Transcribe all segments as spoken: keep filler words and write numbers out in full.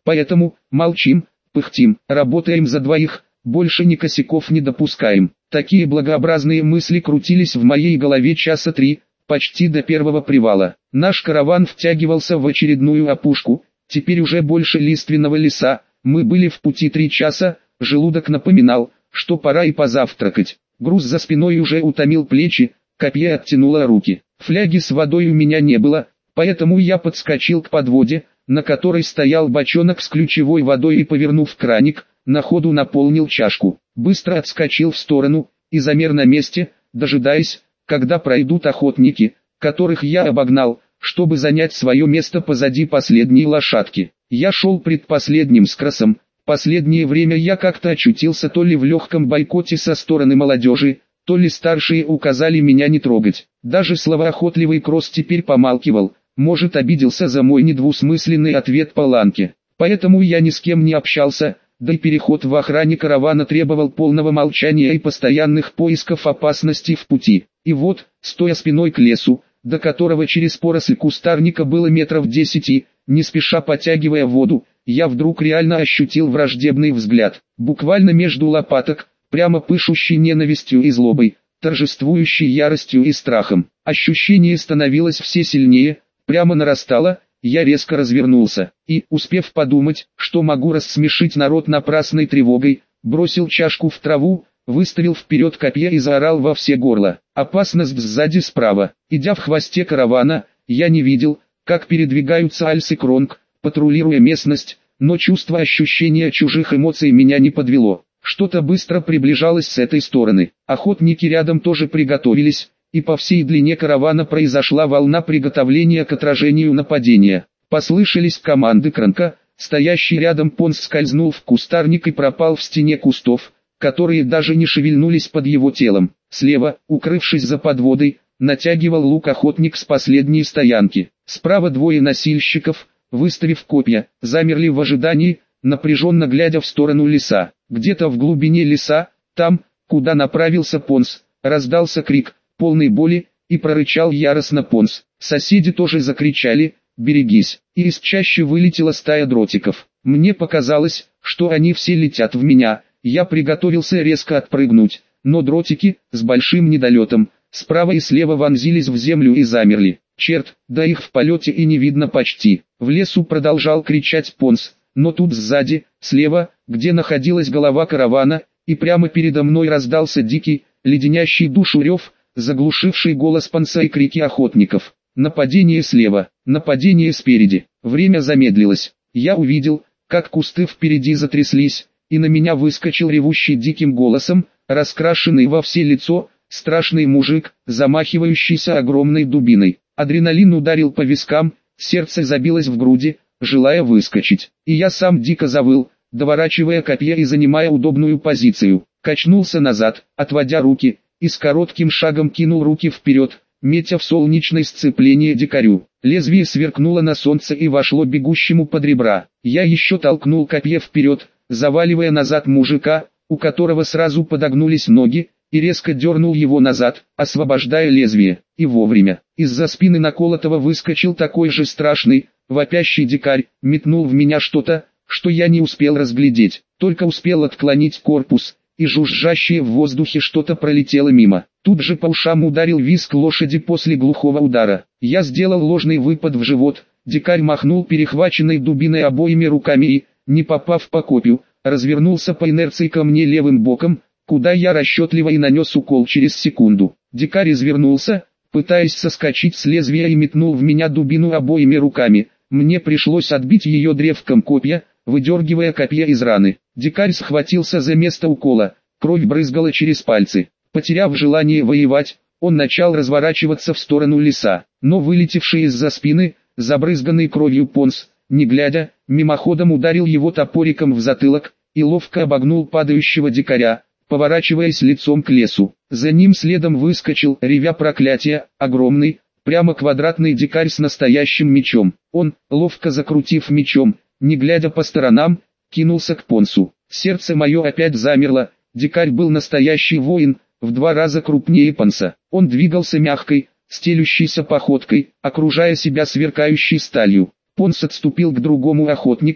Поэтому, молчим, пыхтим, работаем за двоих, больше ни косяков не допускаем. Такие благообразные мысли крутились в моей голове часа три, почти до первого привала. Наш караван втягивался в очередную опушку, теперь уже больше лиственного леса. Мы были в пути три часа, желудок напоминал, что пора и позавтракать. Груз за спиной уже утомил плечи, копье оттянуло руки. Фляги с водой у меня не было, поэтому я подскочил к подводе, на которой стоял бочонок с ключевой водой, и, повернув краник, на ходу наполнил чашку. Быстро отскочил в сторону и замер на месте, дожидаясь, когда пройдут охотники, которых я обогнал, чтобы занять свое место позади последней лошадки. Я шел предпоследним с красом. Последнее время я как-то очутился то ли в легком бойкоте со стороны молодежи, то ли старшие указали меня не трогать. Даже словоохотливый Кросс теперь помалкивал, может, обиделся за мой недвусмысленный ответ Паланке. Поэтому я ни с кем не общался, да и переход в охране каравана требовал полного молчания и постоянных поисков опасности в пути. И вот, стоя спиной к лесу, до которого через поросль кустарника было метров десяти, не спеша потягивая воду, я вдруг реально ощутил враждебный взгляд, буквально между лопаток, прямо пышущий ненавистью и злобой, торжествующий яростью и страхом. Ощущение становилось все сильнее, прямо нарастало. Я резко развернулся, и, успев подумать, что могу рассмешить народ напрасной тревогой, бросил чашку в траву, выставил вперед копье и заорал во все горло. Опасность сзади справа. Идя в хвосте каравана, я не видел, как передвигаются Альс и Кронг, патрулируя местность, но чувство ощущения чужих эмоций меня не подвело. Что-то быстро приближалось с этой стороны. Охотники рядом тоже приготовились, и по всей длине каравана произошла волна приготовления к отражению нападения. Послышались команды Кронка, стоящий рядом Понс скользнул в кустарник и пропал в стене кустов, которые даже не шевельнулись под его телом. Слева, укрывшись за подводой, натягивал лук охотник с последней стоянки. Справа двое носильщиков, выставив копья, замерли в ожидании, напряженно глядя в сторону леса. Где-то в глубине леса, там, куда направился Понс, раздался крик, полный боли, и прорычал яростно Понс. Соседи тоже закричали: «Берегись!» И из чащи вылетела стая дротиков. Мне показалось, что они все летят в меня. Я приготовился резко отпрыгнуть, но дротики, с большим недолетом, справа и слева вонзились в землю и замерли. Черт, да их в полете и не видно почти. В лесу продолжал кричать Понс, но тут сзади, слева, где находилась голова каравана, и прямо передо мной раздался дикий, леденящий душу рев, заглушивший голос Понса и крики охотников. Нападение слева, нападение спереди. Время замедлилось. Я увидел, как кусты впереди затряслись, и на меня выскочил ревущий диким голосом, раскрашенный во все лицо, страшный мужик, замахивающийся огромной дубиной. Адреналин ударил по вискам, сердце забилось в груди, желая выскочить. И я сам дико завыл, доворачивая копье и занимая удобную позицию. Качнулся назад, отводя руки, и с коротким шагом кинул руки вперед, метя в солнечное сцепление дикарю. Лезвие сверкнуло на солнце и вошло бегущему под ребра. Я еще толкнул копье вперед, заваливая назад мужика, у которого сразу подогнулись ноги, и резко дернул его назад, освобождая лезвие. И вовремя. Из-за спины наколотого выскочил такой же страшный, вопящий дикарь, метнул в меня что-то, что я не успел разглядеть, только успел отклонить корпус, и жужжащее в воздухе что-то пролетело мимо. Тут же по ушам ударил визг лошади после глухого удара. Я сделал ложный выпад в живот, дикарь махнул перехваченной дубиной обоими руками и, не попав по копью, развернулся по инерции ко мне левым боком, куда я расчетливо и нанес укол через секунду. Дикарь извернулся, пытаясь соскочить с лезвия, и метнул в меня дубину обоими руками. Мне пришлось отбить ее древком копья, выдергивая копье из раны. Дикарь схватился за место укола, кровь брызгала через пальцы. Потеряв желание воевать, он начал разворачиваться в сторону леса, но вылетевший из-за спины, забрызганный кровью Понс, не глядя, мимоходом ударил его топориком в затылок, и ловко обогнул падающего дикаря, поворачиваясь лицом к лесу. За ним следом выскочил, ревя проклятия, огромный, прямо квадратный дикарь с настоящим мечом. Он, ловко закрутив мечом, не глядя по сторонам, кинулся к Понсу. Сердце мое опять замерло. Дикарь был настоящий воин, в два раза крупнее Понса. Он двигался мягкой, стелющейся походкой, окружая себя сверкающей сталью. Понс отступил к другому охотнику,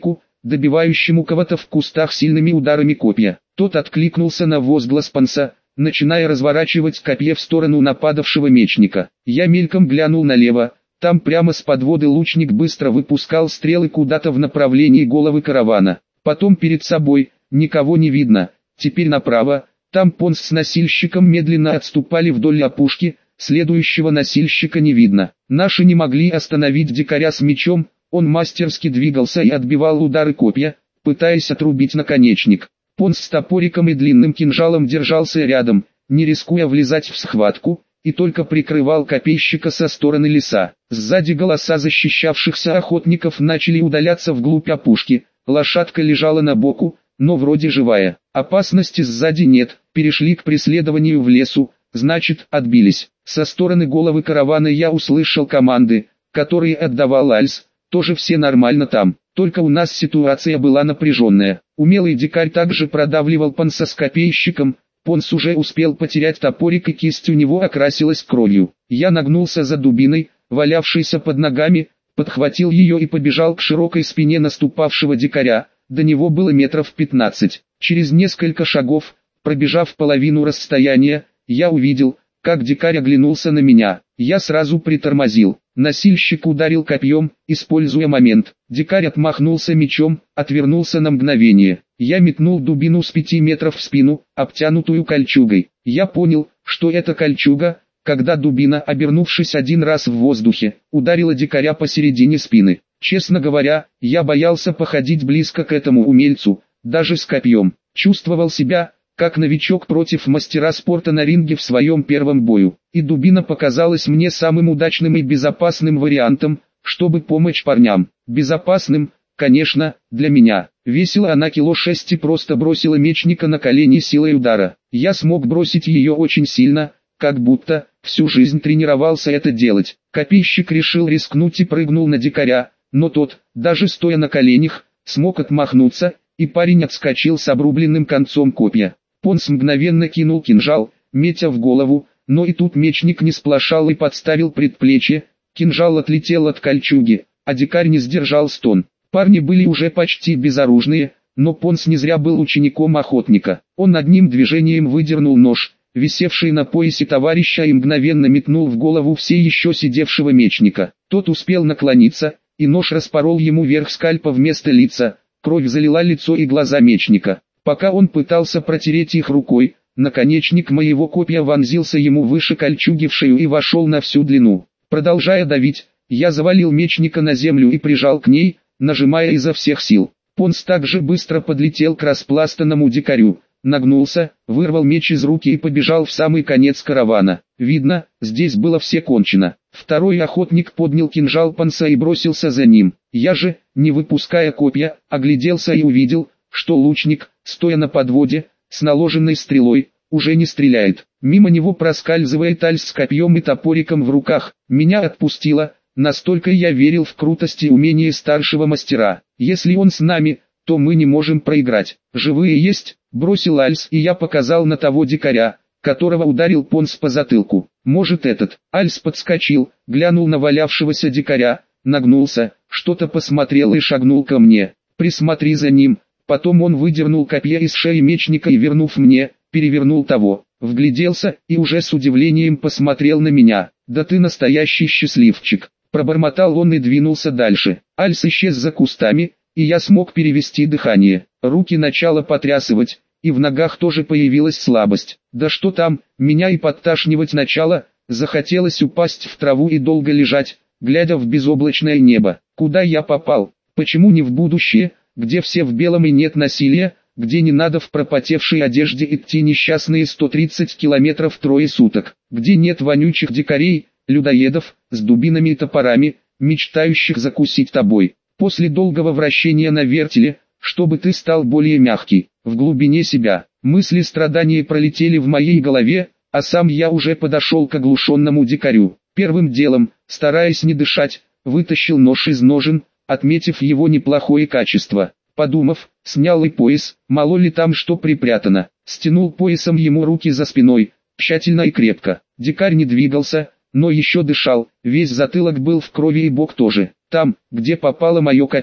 добивающему кого-то в кустах сильными ударами копья. Тот откликнулся на возглас Понса, начиная разворачивать копье в сторону нападавшего мечника. Я мельком глянул налево, там прямо с подводы лучник быстро выпускал стрелы куда-то в направлении головы каравана. Потом перед собой, никого не видно, теперь направо, там Понс с носильщиком медленно отступали вдоль опушки, следующего носильщика не видно. Наши не могли остановить дикаря с мечом, он мастерски двигался и отбивал удары копья, пытаясь отрубить наконечник. Понс с топориком и длинным кинжалом держался рядом, не рискуя влезать в схватку, и только прикрывал копейщика со стороны леса. Сзади голоса защищавшихся охотников начали удаляться вглубь опушки, лошадка лежала на боку, но вроде живая. Опасности сзади нет, перешли к преследованию в лесу, значит отбились. Со стороны головы каравана я услышал команды, которые отдавал Альс, тоже все нормально там. Только у нас ситуация была напряженная. Умелый дикарь также продавливал Понса с копейщиком, Понс уже успел потерять топорик и кисть у него окрасилась кровью. Я нагнулся за дубиной, валявшейся под ногами, подхватил ее и побежал к широкой спине наступавшего дикаря, до него было метров пятнадцать. Через несколько шагов, пробежав половину расстояния, я увидел, как дикарь оглянулся на меня. Я сразу притормозил. Носильщик ударил копьем, используя момент. Дикарь отмахнулся мечом, отвернулся на мгновение. Я метнул дубину с пяти метров в спину, обтянутую кольчугой. Я понял, что это кольчуга, когда дубина, обернувшись один раз в воздухе, ударила дикаря посередине спины. Честно говоря, я боялся походить близко к этому умельцу, даже с копьем. Чувствовал себя, как новичок против мастера спорта на ринге в своем первом бою. И дубина показалась мне самым удачным и безопасным вариантом, чтобы помочь парням. Безопасным, конечно, для меня. Весила она кило шесть и просто бросила мечника на колени силой удара. Я смог бросить ее очень сильно, как будто всю жизнь тренировался это делать. Копейщик решил рискнуть и прыгнул на дикаря, но тот, даже стоя на коленях, смог отмахнуться, и парень отскочил с обрубленным концом копья. Понс мгновенно кинул кинжал, метя в голову, но и тут мечник не сплошал и подставил предплечье, кинжал отлетел от кольчуги, а дикарь не сдержал стон. Парни были уже почти безоружные, но Понс не зря был учеником охотника. Он одним движением выдернул нож, висевший на поясе товарища, и мгновенно метнул в голову все еще сидевшего мечника. Тот успел наклониться, и нож распорол ему верх скальпа вместо лица, кровь залила лицо и глаза мечника. Пока он пытался протереть их рукой, наконечник моего копья вонзился ему выше кольчуги в шею и вошел на всю длину. Продолжая давить, я завалил мечника на землю и прижал к ней, нажимая изо всех сил. Понс также быстро подлетел к распластанному дикарю, нагнулся, вырвал меч из руки и побежал в самый конец каравана. Видно, здесь было все кончено. Второй охотник поднял кинжал Понса и бросился за ним. Я же, не выпуская копья, огляделся и увидел, что лучник, стоя на подводе, с наложенной стрелой, уже не стреляет. Мимо него проскальзывает Альс с копьем и топориком в руках. Меня отпустило, настолько я верил в крутость и умение старшего мастера. Если он с нами, то мы не можем проиграть. Живые есть, бросил Альс, и я показал на того дикаря, которого ударил Понс по затылку. Может этот. Альс подскочил, глянул на валявшегося дикаря, нагнулся, что-то посмотрел и шагнул ко мне. Присмотри за ним. Потом он выдернул копье из шеи мечника и, вернув мне, перевернул того, вгляделся и уже с удивлением посмотрел на меня. «Да ты настоящий счастливчик!» Пробормотал он и двинулся дальше. Альс исчез за кустами, и я смог перевести дыхание. Руки начало потрясывать, и в ногах тоже появилась слабость. Да что там, меня и подташнивать начало, захотелось упасть в траву и долго лежать, глядя в безоблачное небо. Куда я попал? Почему не в будущее, где все в белом и нет насилия, где не надо в пропотевшей одежде идти несчастные сто тридцать километров трое суток, где нет вонючих дикарей, людоедов, с дубинами и топорами, мечтающих закусить тобой. После долгого вращения на вертеле, чтобы ты стал более мягкий, в глубине себя, мысли страдания пролетели в моей голове, а сам я уже подошел к оглушенному дикарю. Первым делом, стараясь не дышать, вытащил нож из ножен, отметив его неплохое качество. Подумав, снял и пояс, мало ли там что припрятано. Стянул поясом ему руки за спиной, тщательно и крепко. Дикарь не двигался, но еще дышал, весь затылок был в крови и бок тоже. Там, где попало мое копье,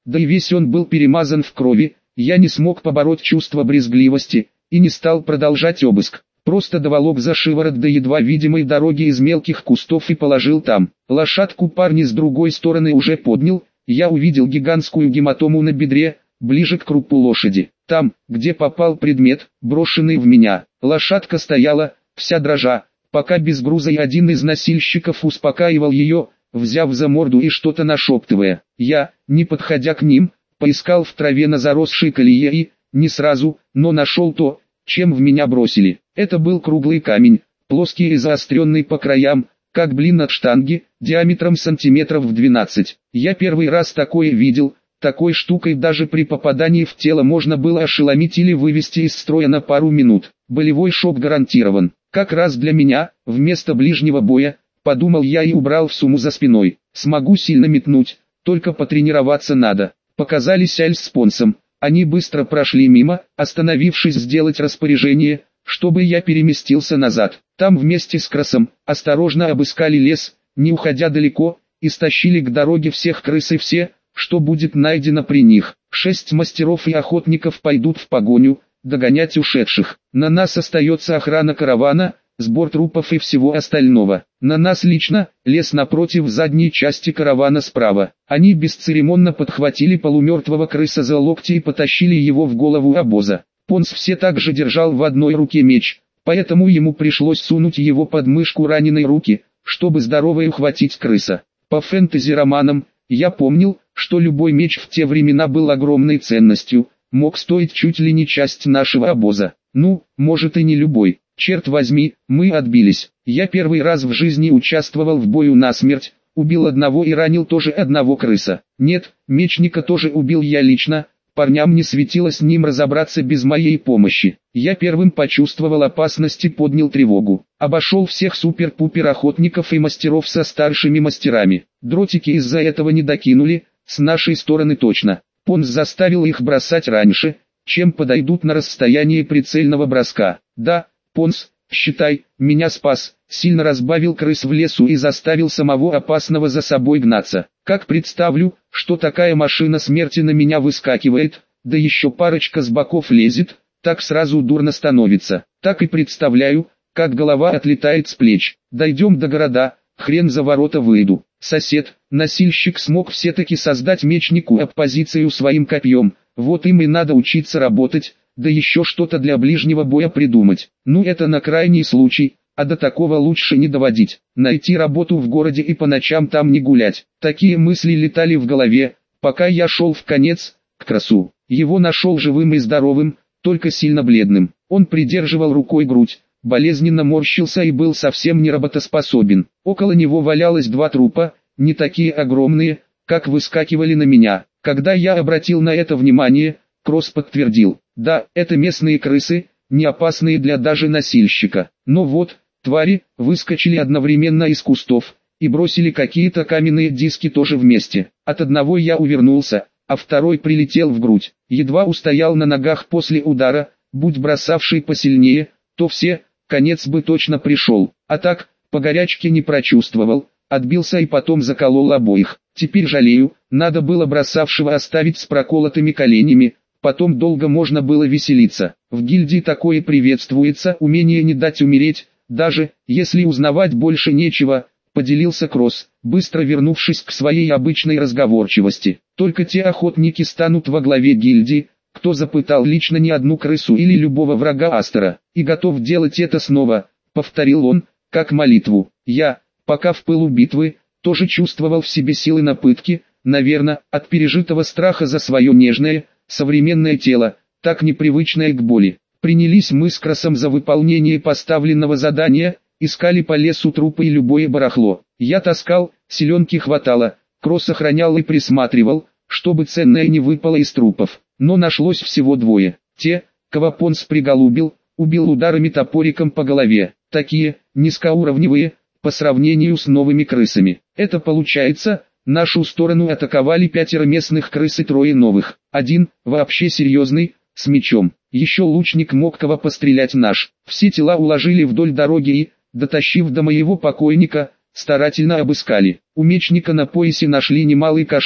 да и весь он был перемазан в крови. Я не смог побороть чувство брезгливости и не стал продолжать обыск. Просто доволок за шиворот до едва видимой дороги из мелких кустов и положил там. Лошадку парни с другой стороны уже поднял. Я увидел гигантскую гематому на бедре, ближе к крупу лошади. Там, где попал предмет, брошенный в меня, лошадка стояла, вся дрожа, пока без груза, и один из носильщиков успокаивал ее, взяв за морду и что-то нашептывая. Я, не подходя к ним, поискал в траве на заросшей колее и, не сразу, но нашел то, чем в меня бросили. Это был круглый камень, плоский и заостренный по краям, как блин от штанги, диаметром сантиметров в двенадцать. Я первый раз такое видел. Такой штукой даже при попадании в тело можно было ошеломить или вывести из строя на пару минут. Болевой шок гарантирован. Как раз для меня, вместо ближнего боя, подумал я и убрал в сумму за спиной. Смогу сильно метнуть, только потренироваться надо. Показались Аль с Понсом. Они быстро прошли мимо, остановившись сделать распоряжение, чтобы я переместился назад. Там вместе с Кросом осторожно обыскали лес, не уходя далеко, и стащили к дороге всех крыс и все, что будет найдено при них. Шесть мастеров и охотников пойдут в погоню, догонять ушедших. На нас остается охрана каравана, сбор трупов и всего остального. На нас лично, лес напротив задней части каравана справа. Они бесцеремонно подхватили полумертвого крыса за локти и потащили его в голову обоза. Понс все также держал в одной руке меч, поэтому ему пришлось сунуть его под мышку раненой руки, чтобы здорово ухватить крыса. По фэнтези-романам, я помнил, что любой меч в те времена был огромной ценностью, мог стоить чуть ли не часть нашего обоза. Ну, может и не любой. Черт возьми, мы отбились. Я первый раз в жизни участвовал в бою насмерть, убил одного и ранил тоже одного крыса. Нет, мечника тоже убил я лично, парням не светило с ним разобраться без моей помощи. Я первым почувствовал опасность и поднял тревогу. Обошел всех супер-пупер охотников и мастеров со старшими мастерами. Дротики из-за этого не докинули, с нашей стороны точно. Понс заставил их бросать раньше, чем подойдут на расстояние прицельного броска. Да, Понс, считай, меня спас, сильно разбавил крыс в лесу и заставил самого опасного за собой гнаться. Как представлю, что такая машина смерти на меня выскакивает, да еще парочка с боков лезет, так сразу дурно становится. Так и представляю, как голова отлетает с плеч. Дойдем до города, хрен за ворота выйду. Сосед, носильщик, смог все-таки создать мечнику оппозицию своим копьем, вот им и надо учиться работать, да еще что-то для ближнего боя придумать. Ну это на крайний случай, а до такого лучше не доводить. Найти работу в городе и по ночам там не гулять. Такие мысли летали в голове, пока я шел в конец, к Кросу. Его нашел живым и здоровым, только сильно бледным. Он придерживал рукой грудь, болезненно морщился и был совсем не работоспособен. Около него валялось два трупа, не такие огромные, как выскакивали на меня. Когда я обратил на это внимание, Кросс подтвердил: да, это местные крысы, не опасные для даже носильщика. Но вот, твари, выскочили одновременно из кустов, и бросили какие-то каменные диски тоже вместе. От одного я увернулся, а второй прилетел в грудь. Едва устоял на ногах после удара, будь бросавший посильнее, то все, конец бы точно пришел. А так, по горячке не прочувствовал, отбился и потом заколол обоих. Теперь жалею, надо было бросавшего оставить с проколотыми коленями, потом долго можно было веселиться. В гильдии такое приветствуется, умение не дать умереть, даже, если узнавать больше нечего, поделился Кросс, быстро вернувшись к своей обычной разговорчивости. Только те охотники станут во главе гильдии, кто запытал лично не одну крысу или любого врага Астера, и готов делать это снова, повторил он, как молитву. Я, пока в пылу битвы, тоже чувствовал в себе силы на пытки, наверное, от пережитого страха за свое нежное, современное тело, так непривычное к боли. Принялись мы с Кроссом за выполнение поставленного задания, искали по лесу трупы и любое барахло. Я таскал, селенки хватало, Кросс охранял и присматривал, чтобы ценное не выпало из трупов. Но нашлось всего двое. Те, кого Понс приголубил, убил ударами топориком по голове. Такие, низкоуровневые, по сравнению с новыми крысами. Это получается, нашу сторону атаковали пятеро местных крыс и трое новых. Один, вообще серьезный, с мечом. Еще лучник мог кого пострелять наш. Все тела уложили вдоль дороги и, дотащив до моего покойника, старательно обыскали. У мечника на поясе нашли немалый кошель,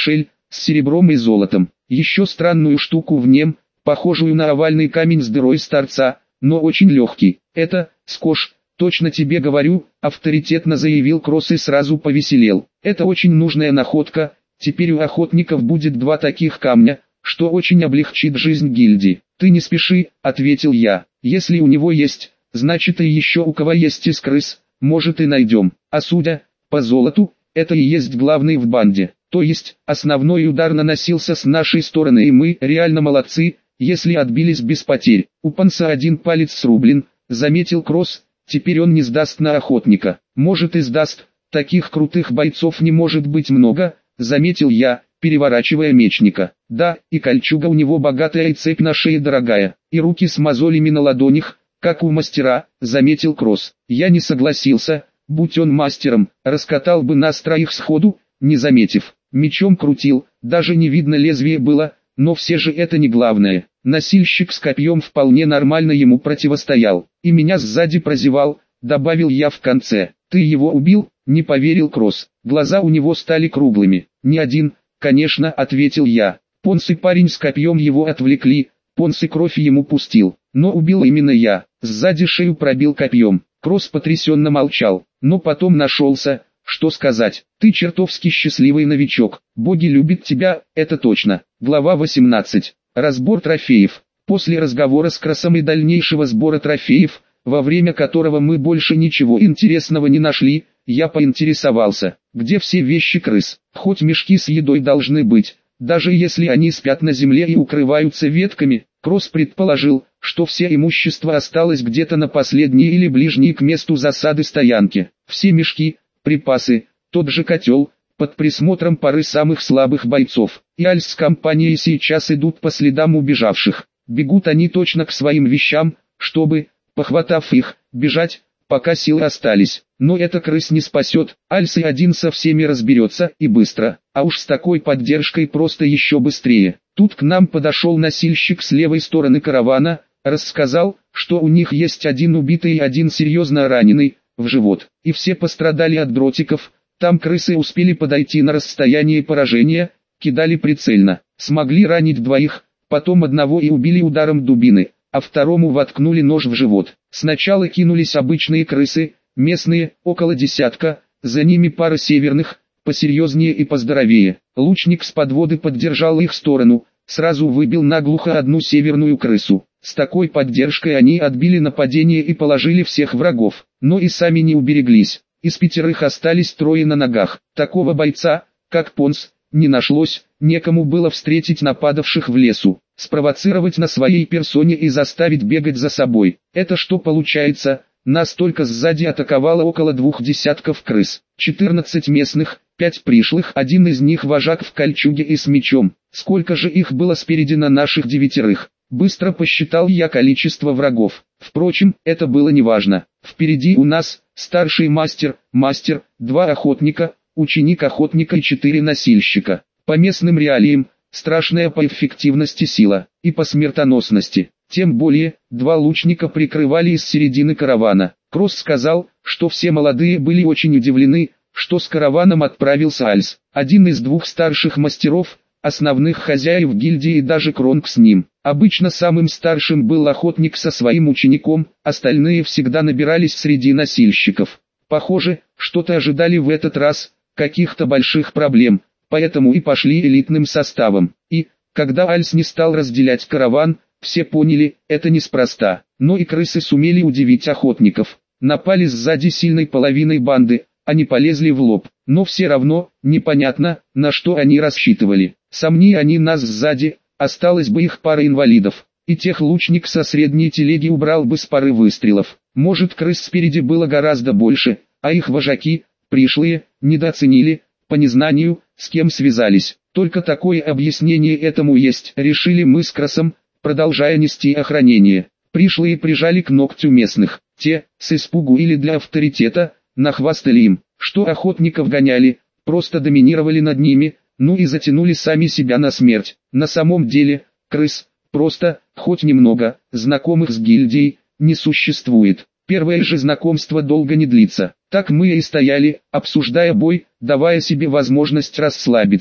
с серебром и золотом. Еще странную штуку в нем, похожую на овальный камень с дырой с торца, но очень легкий. Это, скош, точно тебе говорю, авторитетно заявил Кросс и сразу повеселел. Это очень нужная находка, теперь у охотников будет два таких камня, что очень облегчит жизнь гильдии. Ты не спеши, ответил я. Если у него есть, значит и еще у кого есть из крыс, может и найдем. А судя по золоту, это и есть главный в банде. То есть, основной удар наносился с нашей стороны и мы реально молодцы, если отбились без потерь. У Панса один палец срублен, заметил Кросс, теперь он не сдаст на охотника. Может и сдаст, таких крутых бойцов не может быть много, заметил я, переворачивая мечника. Да, и кольчуга у него богатая и цепь на шее дорогая, и руки с мозолями на ладонях, как у мастера, заметил Кросс. Я не согласился, будь он мастером, раскатал бы нас троих сходу, не заметив. Мечом крутил, даже не видно лезвия было, но все же это не главное. Носильщик с копьем вполне нормально ему противостоял, и меня сзади прозевал, добавил я в конце. Ты его убил? Не поверил Кросс. Глаза у него стали круглыми. Не один, конечно, ответил я. Понс и парень с копьем его отвлекли, Понс и кровь ему пустил, но убил именно я. Сзади шею пробил копьем. Кросс потрясенно молчал, но потом нашелся, что сказать. Ты чертовски счастливый новичок, боги любят тебя, это точно. Глава восемнадцать. Разбор трофеев. После разговора с Кроссом и дальнейшего сбора трофеев, во время которого мы больше ничего интересного не нашли, я поинтересовался, где все вещи крыс. Хоть мешки с едой должны быть, даже если они спят на земле и укрываются ветками. Кросс предположил, что все имущество осталось где-то на последней или ближней к месту засады стоянке. Все мешки, припасы, тот же котел, под присмотром пары самых слабых бойцов. И Альс с компанией сейчас идут по следам убежавших. Бегут они точно к своим вещам, чтобы, похватав их, бежать, пока силы остались. Но это крыс не спасет, Альс и один со всеми разберется, и быстро, а уж с такой поддержкой просто еще быстрее. Тут к нам подошел носильщик с левой стороны каравана, рассказал, что у них есть один убитый и один серьезно раненый, в живот, и все пострадали от дротиков. Там крысы успели подойти на расстояние поражения, кидали прицельно, смогли ранить двоих, потом одного и убили ударом дубины, а второму воткнули нож в живот. Сначала кинулись обычные крысы, местные, около десятка, за ними пара северных, посерьезнее и поздоровее. Лучник с подводы поддержал их сторону, сразу выбил наглухо одну северную крысу. С такой поддержкой они отбили нападение и положили всех врагов, но и сами не убереглись. Из пятерых остались трое на ногах. Такого бойца, как Понс, не нашлось, некому было встретить нападавших в лесу, спровоцировать на своей персоне и заставить бегать за собой. Это что получается? Нас только сзади атаковало около двух десятков крыс, четырнадцать местных, пять пришлых, один из них вожак в кольчуге и с мечом. Сколько же их было спереди на наших девятерых? Быстро посчитал я количество врагов. Впрочем, это было неважно. Впереди у нас старший мастер, мастер, два охотника, ученик охотника и четыре носильщика. По местным реалиям, страшная по эффективности сила и по смертоносности. Тем более, два лучника прикрывали из середины каравана. Кросс сказал, что все молодые были очень удивлены, что с караваном отправился Альс. Один из двух старших мастеров, основных хозяев гильдии, и даже Кронг с ним. Обычно самым старшим был охотник со своим учеником, остальные всегда набирались среди носильщиков. Похоже, что-то ожидали в этот раз, каких-то больших проблем, поэтому и пошли элитным составом. И, когда Альс не стал разделять караван, все поняли, это неспроста. Но и крысы сумели удивить охотников. Напали сзади сильной половиной банды, они полезли в лоб. Но все равно, непонятно, на что они рассчитывали. Сомни они нас сзади, осталась бы их пара инвалидов. И тех лучник со средней телеги убрал бы с пары выстрелов. Может, крыс спереди было гораздо больше, а их вожаки, пришлые, недооценили, по незнанию, с кем связались. Только такое объяснение этому есть, решили мы с Кроссом, продолжая нести охранение. Пришлые прижали к ногтю местных. Те, с испугу или для авторитета, нахвастали им, что охотников гоняли, просто доминировали над ними, ну и затянули сами себя на смерть. На самом деле, крыс, просто, хоть немного, знакомых с гильдией, не существует. Первое же знакомство долго не длится. Так мы и стояли, обсуждая бой, давая себе возможность расслабиться.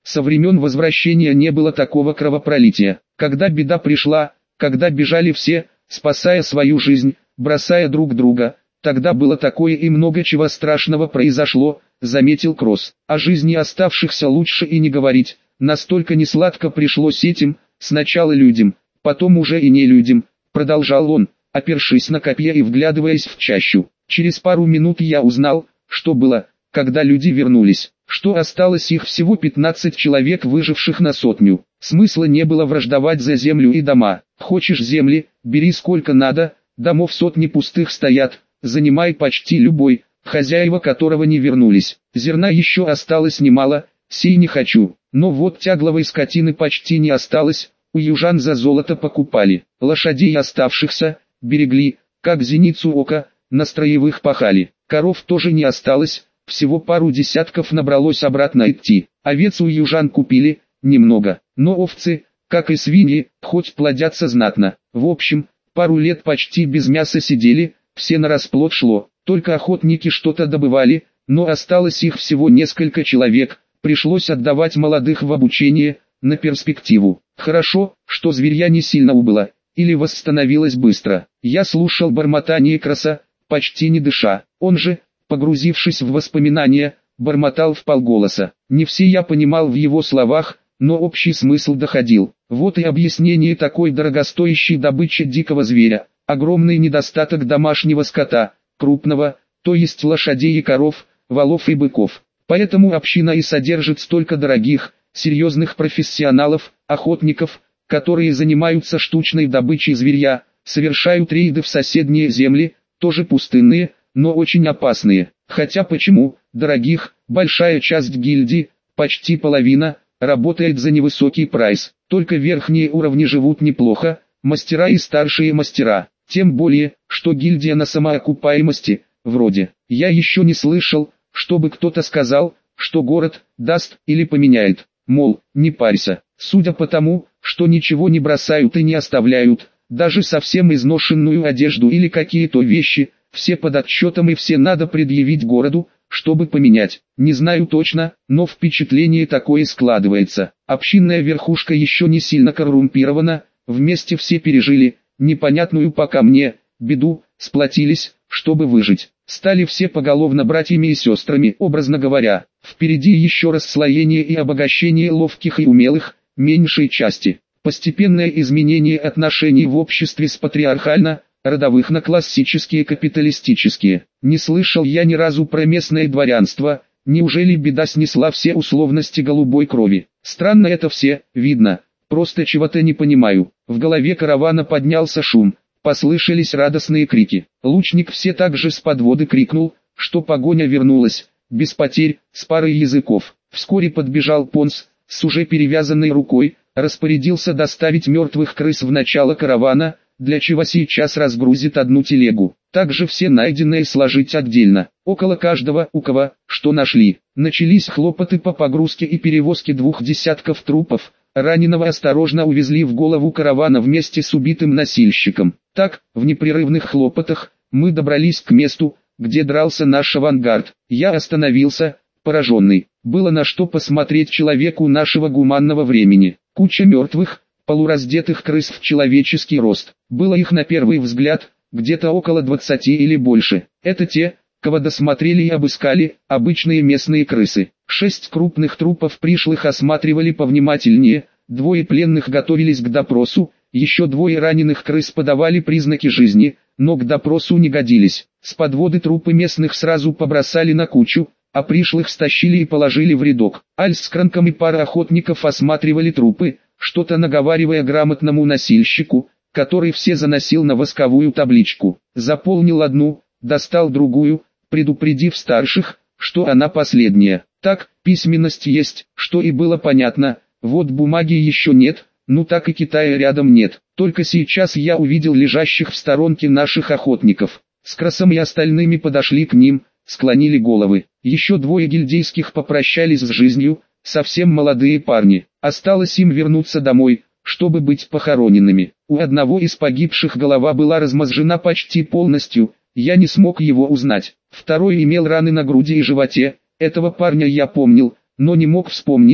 Со времен возвращения не было такого кровопролития. Когда беда пришла, когда бежали все, спасая свою жизнь, бросая друг друга, тогда было такое и много чего страшного произошло, заметил Кросс. О жизни оставшихся лучше и не говорить, настолько несладко пришлось этим, сначала людям, потом уже и не людям, продолжал он, опершись на копье и вглядываясь в чащу. Через пару минут я узнал, что было, когда люди вернулись, что осталось их всего пятнадцать человек, выживших на сотню. Смысла не было враждовать за землю и дома. Хочешь земли, бери сколько надо, домов сотни пустых стоят, занимай почти любой, хозяева которого не вернулись. Зерна еще осталось немало, сей не хочу, но вот тягловой скотины почти не осталось, у южан за золото покупали. Лошадей оставшихся берегли, как зеницу ока, на строевых пахали. Коров тоже не осталось, всего пару десятков набралось обратно идти. Овец у южан купили, немного, но овцы, как и свиньи, хоть плодятся знатно. В общем, пару лет почти без мяса сидели, все на расплод шло, только охотники что-то добывали, но осталось их всего несколько человек, пришлось отдавать молодых в обучение, на перспективу. Хорошо, что зверья не сильно убыло, или восстановилось быстро. Я слушал бормотание Кросса, почти не дыша, он же, погрузившись в воспоминания, бормотал вполголоса. Не все я понимал в его словах, но общий смысл доходил. Вот и объяснение такой дорогостоящей добычи дикого зверя. Огромный недостаток домашнего скота, крупного, то есть лошадей и коров, волов и быков. Поэтому община и содержит столько дорогих, серьезных профессионалов, охотников, которые занимаются штучной добычей зверья, совершают рейды в соседние земли, тоже пустынные, но очень опасные. Хотя почему, дорогих, большая часть гильдии, почти половина, работает за невысокий прайс. Только верхние уровни живут неплохо, мастера и старшие мастера. Тем более, что гильдия на самоокупаемости, вроде. Я еще не слышал, чтобы кто-то сказал, что город даст или поменяет. Мол, не парься. Судя по тому, что ничего не бросают и не оставляют, даже совсем изношенную одежду или какие-то вещи, все под отчетом и все надо предъявить городу, чтобы поменять. Не знаю точно, но впечатление такое складывается. Общинная верхушка еще не сильно коррумпирована, вместе все пережили, непонятную пока мне, беду, сплотились, чтобы выжить. Стали все поголовно братьями и сестрами, образно говоря. Впереди еще расслоение и обогащение ловких и умелых, меньшей части. Постепенное изменение отношений в обществе с патриархально, родовых на классические капиталистические. Не слышал я ни разу про местное дворянство, неужели беда снесла все условности голубой крови? Странно это все, видно, просто чего-то не понимаю. В голове каравана поднялся шум, послышались радостные крики. Лучник все так же с подводы крикнул, что погоня вернулась, без потерь, с парой языков. Вскоре подбежал Понс, с уже перевязанной рукой, распорядился доставить мертвых крыс в начало каравана, для чего сейчас разгрузит одну телегу. Также все найденные сложить отдельно, около каждого, у кого, что нашли. Начались хлопоты по погрузке и перевозке двух десятков трупов, раненого осторожно увезли в голову каравана вместе с убитым носильщиком. Так, в непрерывных хлопотах, мы добрались к месту, где дрался наш авангард. Я остановился, пораженный. Было на что посмотреть человеку нашего гуманного времени. Куча мертвых, полураздетых крыс в человеческий рост. Было их на первый взгляд, где-то около двадцати или больше. Это те, кого досмотрели и обыскали, обычные местные крысы. Шесть крупных трупов пришлых осматривали повнимательнее, двое пленных готовились к допросу, еще двое раненых крыс подавали признаки жизни, но к допросу не годились. С подводы трупы местных сразу побросали на кучу, а пришлых стащили и положили в рядок. Альс с Кранком и пара охотников осматривали трупы, что-то наговаривая грамотному носильщику, который все заносил на восковую табличку. Заполнил одну, достал другую, предупредив старших, что она последняя. Так, письменность есть, что и было понятно, вот бумаги еще нет, ну так и Китая рядом нет. Только сейчас я увидел лежащих в сторонке наших охотников. С Кросом и остальными подошли к ним, склонили головы. Еще двое гильдейских попрощались с жизнью, совсем молодые парни. Осталось им вернуться домой, чтобы быть похороненными. У одного из погибших голова была размозжена почти полностью, я не смог его узнать. Второй имел раны на груди и животе, этого парня я помнил, но не мог вспомнить,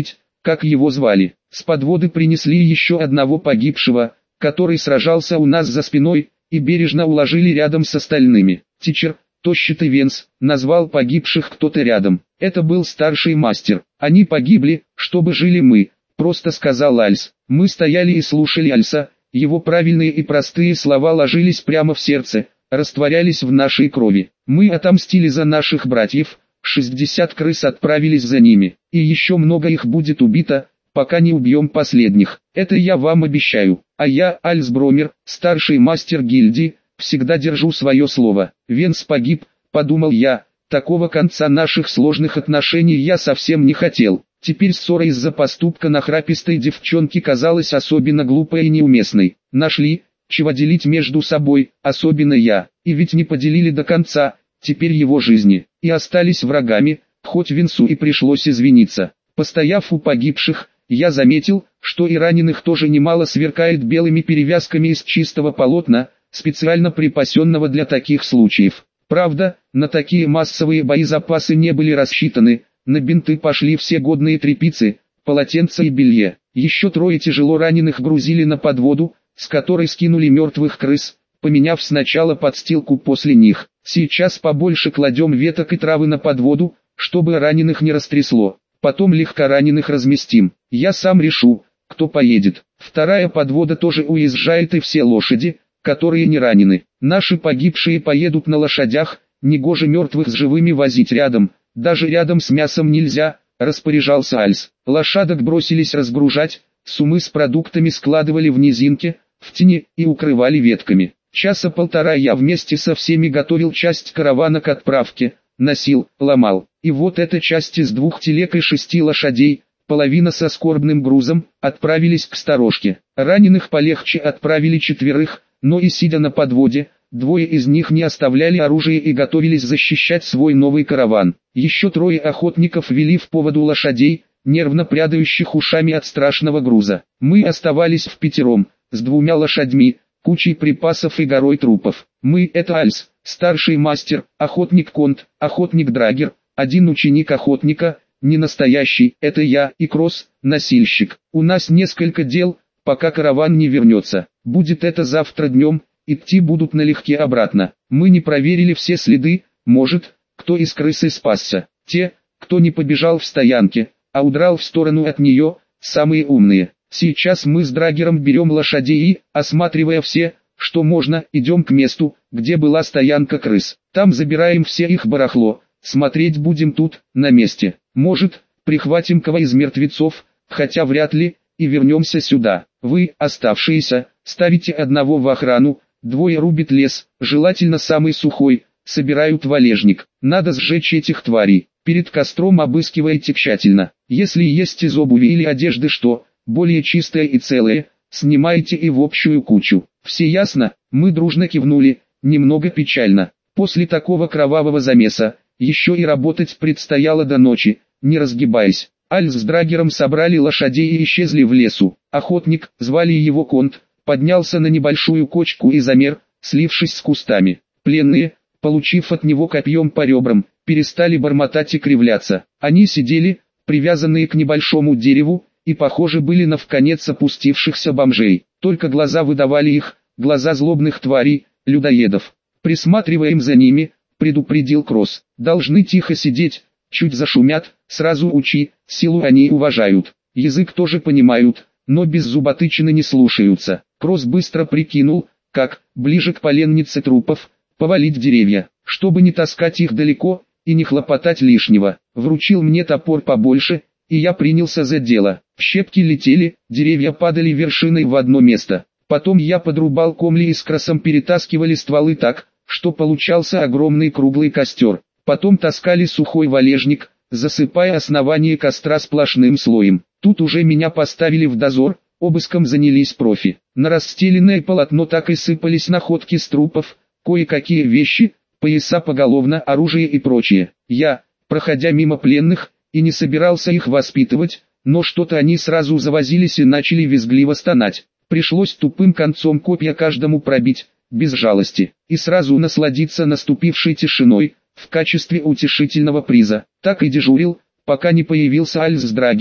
как его звали. С подводы принесли еще одного погибшего, который сражался у нас за спиной, и бережно уложили рядом с остальными. Тичер, тощий Венс, назвал погибших кто-то рядом. Это был старший мастер. Они погибли, чтобы жили мы, просто сказал Альс. Мы стояли и слушали Альса, его правильные и простые слова ложились прямо в сердце, растворялись в нашей крови. Мы отомстили за наших братьев, шестьдесят крыс отправились за ними, и еще много их будет убито, пока не убьем последних. Это я вам обещаю. А я, Альс Бромер, старший мастер гильдии, всегда держу свое слово. Венс погиб, подумал я, такого конца наших сложных отношений я совсем не хотел. Теперь ссора из-за поступка нахрапистой девчонки казалась особенно глупой и неуместной. Нашли, чего делить между собой, особенно я, и ведь не поделили до конца, теперь его жизни, и остались врагами, хоть Венсу и пришлось извиниться. Постояв у погибших, я заметил, что и раненых тоже немало сверкает белыми перевязками из чистого полотна, специально припасенного для таких случаев. Правда, на такие массовые боезапасы не были рассчитаны, на бинты пошли все годные тряпицы, полотенца и белье. Еще трое тяжело раненых грузили на подводу, с которой скинули мертвых крыс, поменяв сначала подстилку после них. Сейчас побольше кладем веток и травы на подводу, чтобы раненых не растрясло. Потом легкораненых разместим. Я сам решу, кто поедет. Вторая подвода тоже уезжает, и все лошади, которые не ранены. Наши погибшие поедут на лошадях, негоже мертвых с живыми возить рядом, даже рядом с мясом нельзя, распоряжался Альс. Лошадок бросились разгружать, суммы с продуктами складывали в низинке, в тени и укрывали ветками. Часа полтора я вместе со всеми готовил часть каравана к отправке, носил, ломал. И вот эта часть из двух телег и шести лошадей, половина со скорбным грузом, отправились к сторожке. Раненых полегче отправили четверых, но и сидя на подводе, двое из них не оставляли оружие и готовились защищать свой новый караван. Еще трое охотников вели в поводу лошадей, нервно прядающих ушами от страшного груза. Мы оставались впятером, с двумя лошадьми, кучей припасов и горой трупов. Мы — это Альс, старший мастер, охотник Конт, охотник Драгер, один ученик охотника, не настоящий, это я, и Кросс, носильщик. У нас несколько дел, пока караван не вернется. Будет это завтра днем, идти будут налегке обратно. Мы не проверили все следы, может, кто из крысы спасся. Те, кто не побежал в стоянке, а удрал в сторону от нее, самые умные. Сейчас мы с Драгером берем лошадей и, осматривая все, что можно, идем к месту, где была стоянка крыс. Там забираем все их барахло. Смотреть будем тут, на месте. Может, прихватим кого из мертвецов, хотя вряд ли, и вернемся сюда. Вы, оставшиеся, ставите одного в охрану, двое рубят лес, желательно самый сухой, собирают валежник. Надо сжечь этих тварей. Перед костром обыскивайте тщательно. Если есть из обуви или одежды что, более чистое и целое, снимайте и в общую кучу. Все ясно? Мы дружно кивнули, немного печально. После такого кровавого замеса, еще и работать предстояло до ночи, не разгибаясь. Альс с Драгером собрали лошадей и исчезли в лесу. Охотник, звали его Конт, поднялся на небольшую кочку и замер, слившись с кустами. Пленные, получив от него копьем по ребрам, перестали бормотать и кривляться. Они сидели, привязанные к небольшому дереву, и похожи были на вконец опустившихся бомжей. Только глаза выдавали их, глаза злобных тварей, людоедов. «Присматриваем за ними», — предупредил Кросс. «Должны тихо сидеть, чуть зашумят, сразу учи, силу они уважают. Язык тоже понимают, но без зуботычины не слушаются». Кросс быстро прикинул, как, ближе к поленнице трупов, повалить деревья, чтобы не таскать их далеко и не хлопотать лишнего. Вручил мне топор побольше, и я принялся за дело. Щепки летели, деревья падали вершиной в одно место. Потом я подрубал комли и с Кроссом перетаскивали стволы так, что получался огромный круглый костер. Потом таскали сухой валежник, засыпая основание костра сплошным слоем. Тут уже меня поставили в дозор, обыском занялись профи. На расстеленное полотно так и сыпались находки с трупов, кое-какие вещи, пояса поголовно, оружие и прочее. Я, проходя мимо пленных, и не собирался их воспитывать, но что-то они сразу завозились и начали визгливо стонать. Пришлось тупым концом копья каждому пробить, без жалости, и сразу насладиться наступившей тишиной, в качестве утешительного приза. Так и дежурил, пока не появился Альс с Драгером,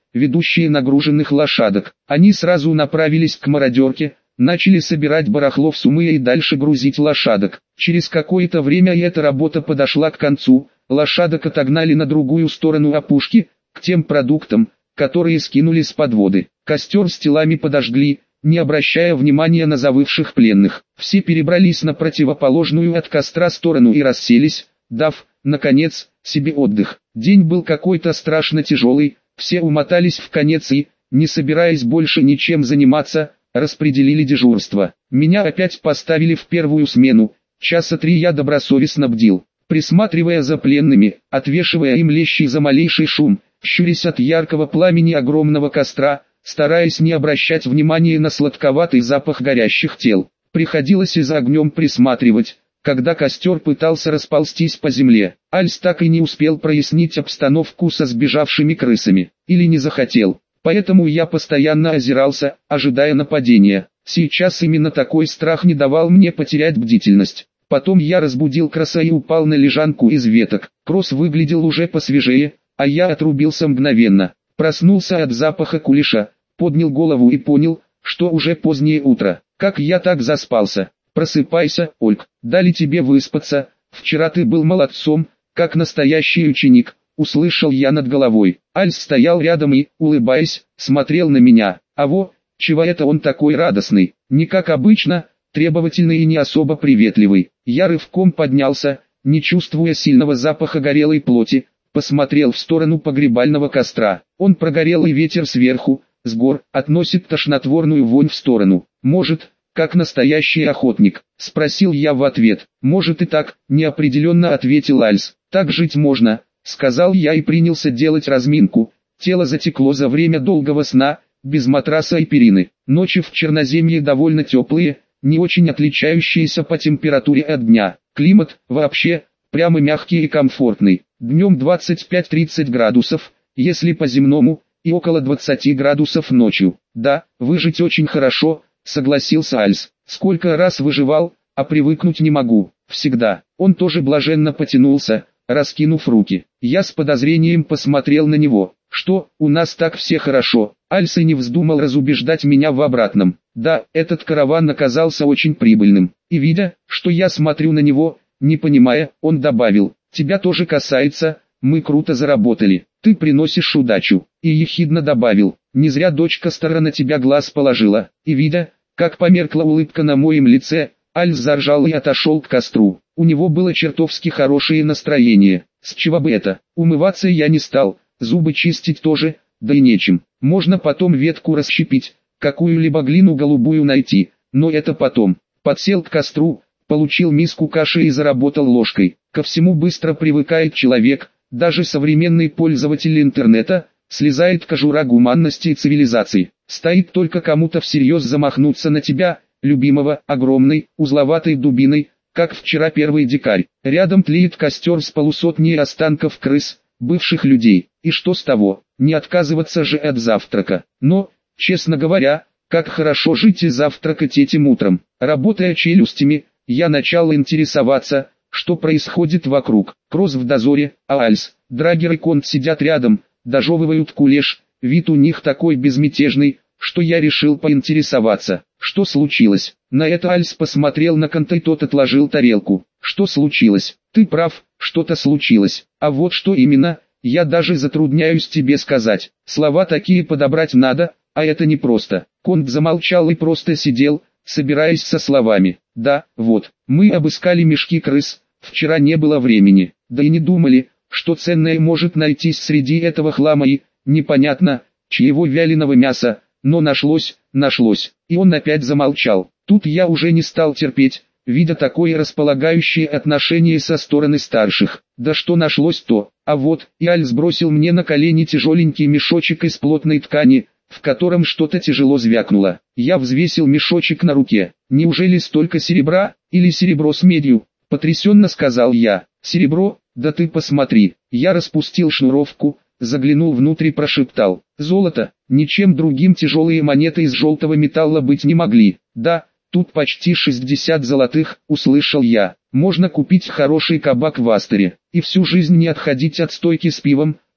ведущие нагруженных лошадок. Они сразу направились к мародерке, начали собирать барахло в суммы и дальше грузить лошадок. Через какое-то время и эта работа подошла к концу, лошадок отогнали на другую сторону опушки, к тем продуктам, которые скинули с подводы. Костер с телами подожгли, не обращая внимания на завывших пленных. Все перебрались на противоположную от костра сторону и расселись, дав, наконец, себе отдых. День был какой-то страшно тяжелый, все умотались в конец и, не собираясь больше ничем заниматься, распределили дежурство. Меня опять поставили в первую смену, часа три я добросовестно бдил, присматривая за пленными, отвешивая им лещи за малейший шум, щурясь от яркого пламени огромного костра, стараясь не обращать внимания на сладковатый запах горящих тел. Приходилось и за огнем присматривать, когда костер пытался расползтись по земле. Альс так и не успел прояснить обстановку со сбежавшими крысами, или не захотел, поэтому я постоянно озирался, ожидая нападения. Сейчас именно такой страх не давал мне потерять бдительность. Потом я разбудил Кросса и упал на лежанку из веток. Кросс выглядел уже посвежее, а я отрубился мгновенно. Проснулся от запаха кулеша, поднял голову и понял, что уже позднее утро. Как я так заспался? Просыпайся, Ольг, дали тебе выспаться, вчера ты был молодцом, как настоящий ученик, услышал я над головой. Альс стоял рядом и, улыбаясь, смотрел на меня. А во, чего это он такой радостный? Не как обычно, требовательный и не особо приветливый. Я рывком поднялся, не чувствуя сильного запаха горелой плоти, посмотрел в сторону погребального костра. Он прогорел, и ветер сверху, с гор, относит тошнотворную вонь в сторону. Может, как настоящий охотник? Спросил я в ответ. Может и так, неопределенно ответил Альс. Так жить можно, сказал я и принялся делать разминку. Тело затекло за время долгого сна, без матраса и перины. Ночи в Черноземье довольно теплые, не очень отличающиеся по температуре от дня. Климат, вообще, прямо мягкий и комфортный. Днем двадцать пять-тридцать градусов, если по-земному, и около двадцати градусов ночью. Да, выжить очень хорошо, согласился Альс. Сколько раз выживал, а привыкнуть не могу. Всегда. Он тоже блаженно потянулся, раскинув руки. Я с подозрением посмотрел на него. Что, у нас так все хорошо? Альс и не вздумал разубеждать меня в обратном. Да, этот караван оказался очень прибыльным. И видя, что я смотрю на него, не понимая, он добавил: тебя тоже касается, мы круто заработали, ты приносишь удачу. И ехидно добавил: не зря дочка Стара на тебя глаз положила. И видя, как померкла улыбка на моем лице, Альс заржал и отошел к костру. У него было чертовски хорошее настроение. С чего бы это? Умываться я не стал, зубы чистить тоже, да и нечем. Можно потом ветку расщепить, какую-либо глину голубую найти, но это потом. Подсел к костру, получил миску каши и заработал ложкой. Ко всему быстро привыкает человек, даже современный пользователь интернета, слезает кожура гуманности и цивилизации. Стоит только кому-то всерьез замахнуться на тебя, любимого, огромной, узловатой дубиной, как вчера первый дикарь. Рядом тлеет костер с полусотней останков крыс, бывших людей. И что с того? Не отказываться же от завтрака. Но, честно говоря, как хорошо жить и завтракать этим утром. Работая челюстями, я начал интересоваться, что происходит вокруг. Кросс в дозоре, а Альс, Драгер и Конт сидят рядом, дожевывают кулеш. Вид у них такой безмятежный, что я решил поинтересоваться, что случилось. На это Альс посмотрел на Конта, и тот отложил тарелку. Что случилось? Ты прав, что-то случилось. А вот что именно, я даже затрудняюсь тебе сказать. Слова такие подобрать надо, а это непросто. Конт замолчал и просто сидел, собираясь со словами. Да, вот, мы обыскали мешки крыс, вчера не было времени, да и не думали, что ценное может найтись среди этого хлама и, непонятно, чьего вяленого мяса, но нашлось, нашлось. И он опять замолчал. Тут я уже не стал терпеть, видя такое располагающее отношение со стороны старших. Да что нашлось то, а вот, и Альс бросил мне на колени тяжеленький мешочек из плотной ткани, в котором что-то тяжело звякнуло. Я взвесил мешочек на руке. Неужели столько серебра, или серебро с медью? Потрясенно сказал я. Серебро? Да ты посмотри. Я распустил шнуровку, заглянул внутрь и прошептал. Золото, ничем другим тяжелые монеты из желтого металла быть не могли. Да, тут почти шестьдесят золотых, услышал я. Можно купить хороший кабак в Астере, и всю жизнь не отходить от стойки с пивом,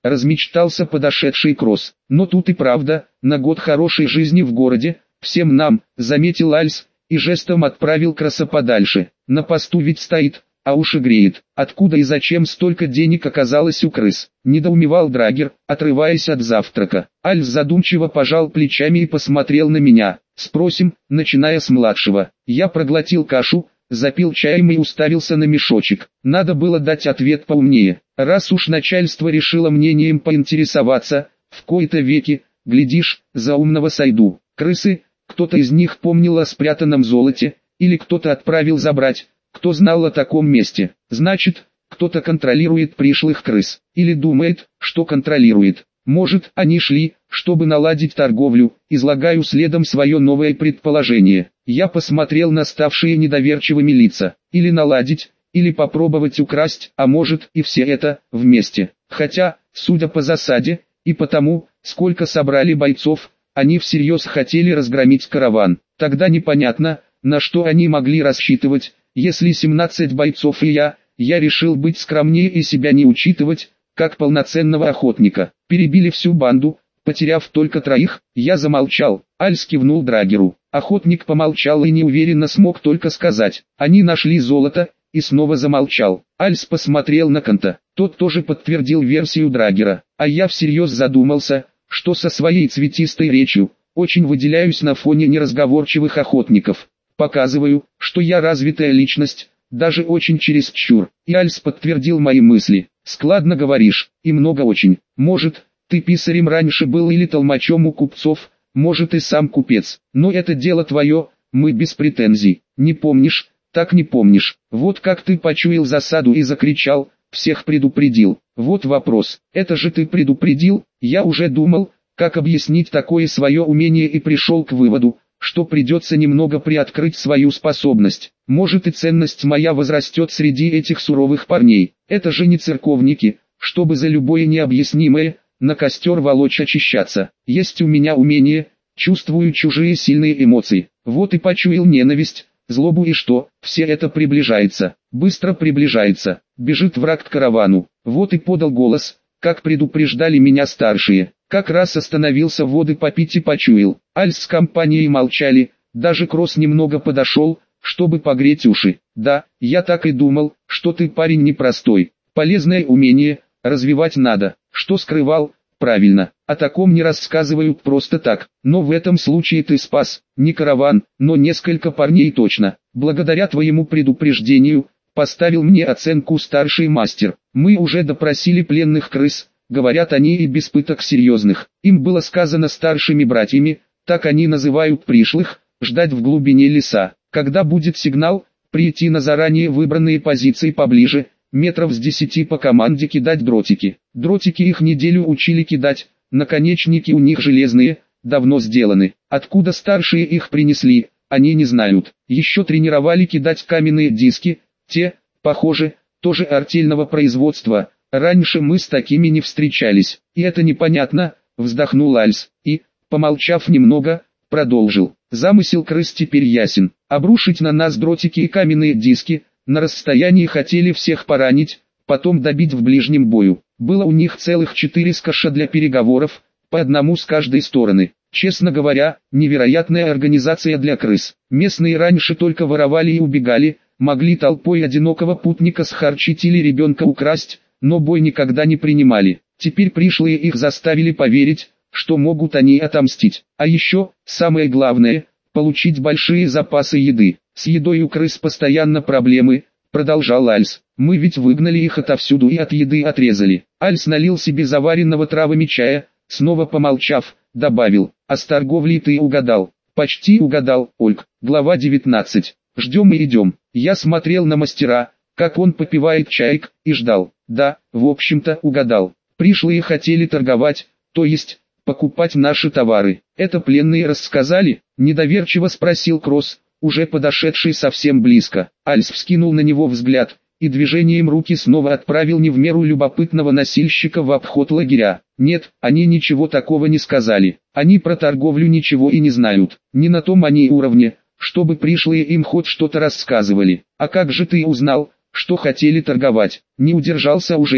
размечтался подошедший Кросс. Но тут и правда, на год хорошей жизни в городе, всем нам, заметил Альс, и жестом отправил Кросса подальше. На посту ведь стоит, а уши греет. Откуда и зачем столько денег оказалось у крыс? Недоумевал Драгер, отрываясь от завтрака. Альс задумчиво пожал плечами и посмотрел на меня. Спросим, начиная с младшего. Я проглотил кашу, запил чаем и уставился на мешочек. Надо было дать ответ поумнее. Раз уж начальство решило мнением поинтересоваться, в кои-то веки, глядишь, за умного сойду. Крысы, кто-то из них помнил о спрятанном золоте, или кто-то отправил забрать, кто знал о таком месте. Значит, кто-то контролирует пришлых крыс, или думает, что контролирует. Может, они шли, чтобы наладить торговлю, излагаю следом свое новое предположение. Я посмотрел на ставшие недоверчивыми лица. Или наладить, или попробовать украсть, а может и все это, вместе. Хотя, судя по засаде, и потому, сколько собрали бойцов, они всерьез хотели разгромить караван. Тогда непонятно, на что они могли рассчитывать, если семнадцать бойцов и я, я решил быть скромнее и себя не учитывать, как полноценного охотника. Перебили всю банду, потеряв только троих, я замолчал. Альс кивнул Драгеру. Охотник помолчал и неуверенно смог только сказать: они нашли золото, и снова замолчал. Альс посмотрел на Канта. Тот тоже подтвердил версию Драгера. А я всерьез задумался, что со своей цветистой речью, очень выделяюсь на фоне неразговорчивых охотников. Показываю, что я развитая личность, даже очень чересчур. И Альс подтвердил мои мысли. Складно говоришь, и много очень. Может, ты писарем раньше был или толмачом у купцов, может и сам купец. Но это дело твое, мы без претензий. Не помнишь, так не помнишь. Вот как ты почуял засаду и закричал, всех предупредил. Вот вопрос, это же ты предупредил? Я уже думал, как объяснить такое свое умение и пришел к выводу, что придется немного приоткрыть свою способность. Может и ценность моя возрастет среди этих суровых парней. Это же не церковники, чтобы за любое необъяснимое, на костер волочь очищаться. Есть у меня умение, чувствую чужие сильные эмоции. Вот и почуял ненависть, злобу и что, все это приближается, быстро приближается, бежит враг к каравану. Вот и подал голос, как предупреждали меня старшие. Как раз остановился воды попить и почуял. Альс с компанией молчали, даже Кросс немного подошел, чтобы погреть уши. Да, я так и думал, что ты парень непростой. Полезное умение, развивать надо. Что скрывал? Правильно, о таком не рассказывают просто так. Но в этом случае ты спас, не караван, но несколько парней точно. Благодаря твоему предупреждению, поставил мне оценку старший мастер. Мы уже допросили пленных крыс. Говорят они и без пыток серьезных. Им было сказано старшими братьями, так они называют пришлых, ждать в глубине леса. Когда будет сигнал, прийти на заранее выбранные позиции поближе, метров с десяти по команде кидать дротики. Дротики их неделю учили кидать, наконечники у них железные, давно сделаны. Откуда старшие их принесли, они не знают. Еще тренировали кидать каменные диски, те, похоже, тоже артельного производства. Раньше мы с такими не встречались, и это непонятно, вздохнул Альс, и, помолчав немного, продолжил. Замысел крыс теперь ясен. Обрушить на нас дротики и каменные диски, на расстоянии хотели всех поранить, потом добить в ближнем бою. Было у них целых четыре скаша для переговоров, по одному с каждой стороны. Честно говоря, невероятная организация для крыс. Местные раньше только воровали и убегали, могли толпой одинокого путника схарчить или ребенка украсть, но бой никогда не принимали. Теперь пришлые их заставили поверить, что могут они отомстить. А еще, самое главное, получить большие запасы еды. С едой у крыс постоянно проблемы, продолжал Альс. Мы ведь выгнали их отовсюду и от еды отрезали. Альс налил себе заваренного травами чая, снова помолчав, добавил: а с торговлей ты угадал. Почти угадал, Ольг. Глава девятнадцать. Ждем и идем. Я смотрел на мастера, как он попивает чайк, и ждал. Да, в общем-то угадал. Пришлые хотели торговать, то есть, покупать наши товары. Это пленные рассказали? Недоверчиво спросил Кросс, уже подошедший совсем близко. Альс вскинул на него взгляд, и движением руки снова отправил не в меру любопытного носильщика в обход лагеря. Нет, они ничего такого не сказали. Они про торговлю ничего и не знают. Не на том они уровне, чтобы пришлые им хоть что-то рассказывали. А как же ты узнал, что хотели торговать? Не удержался уже я.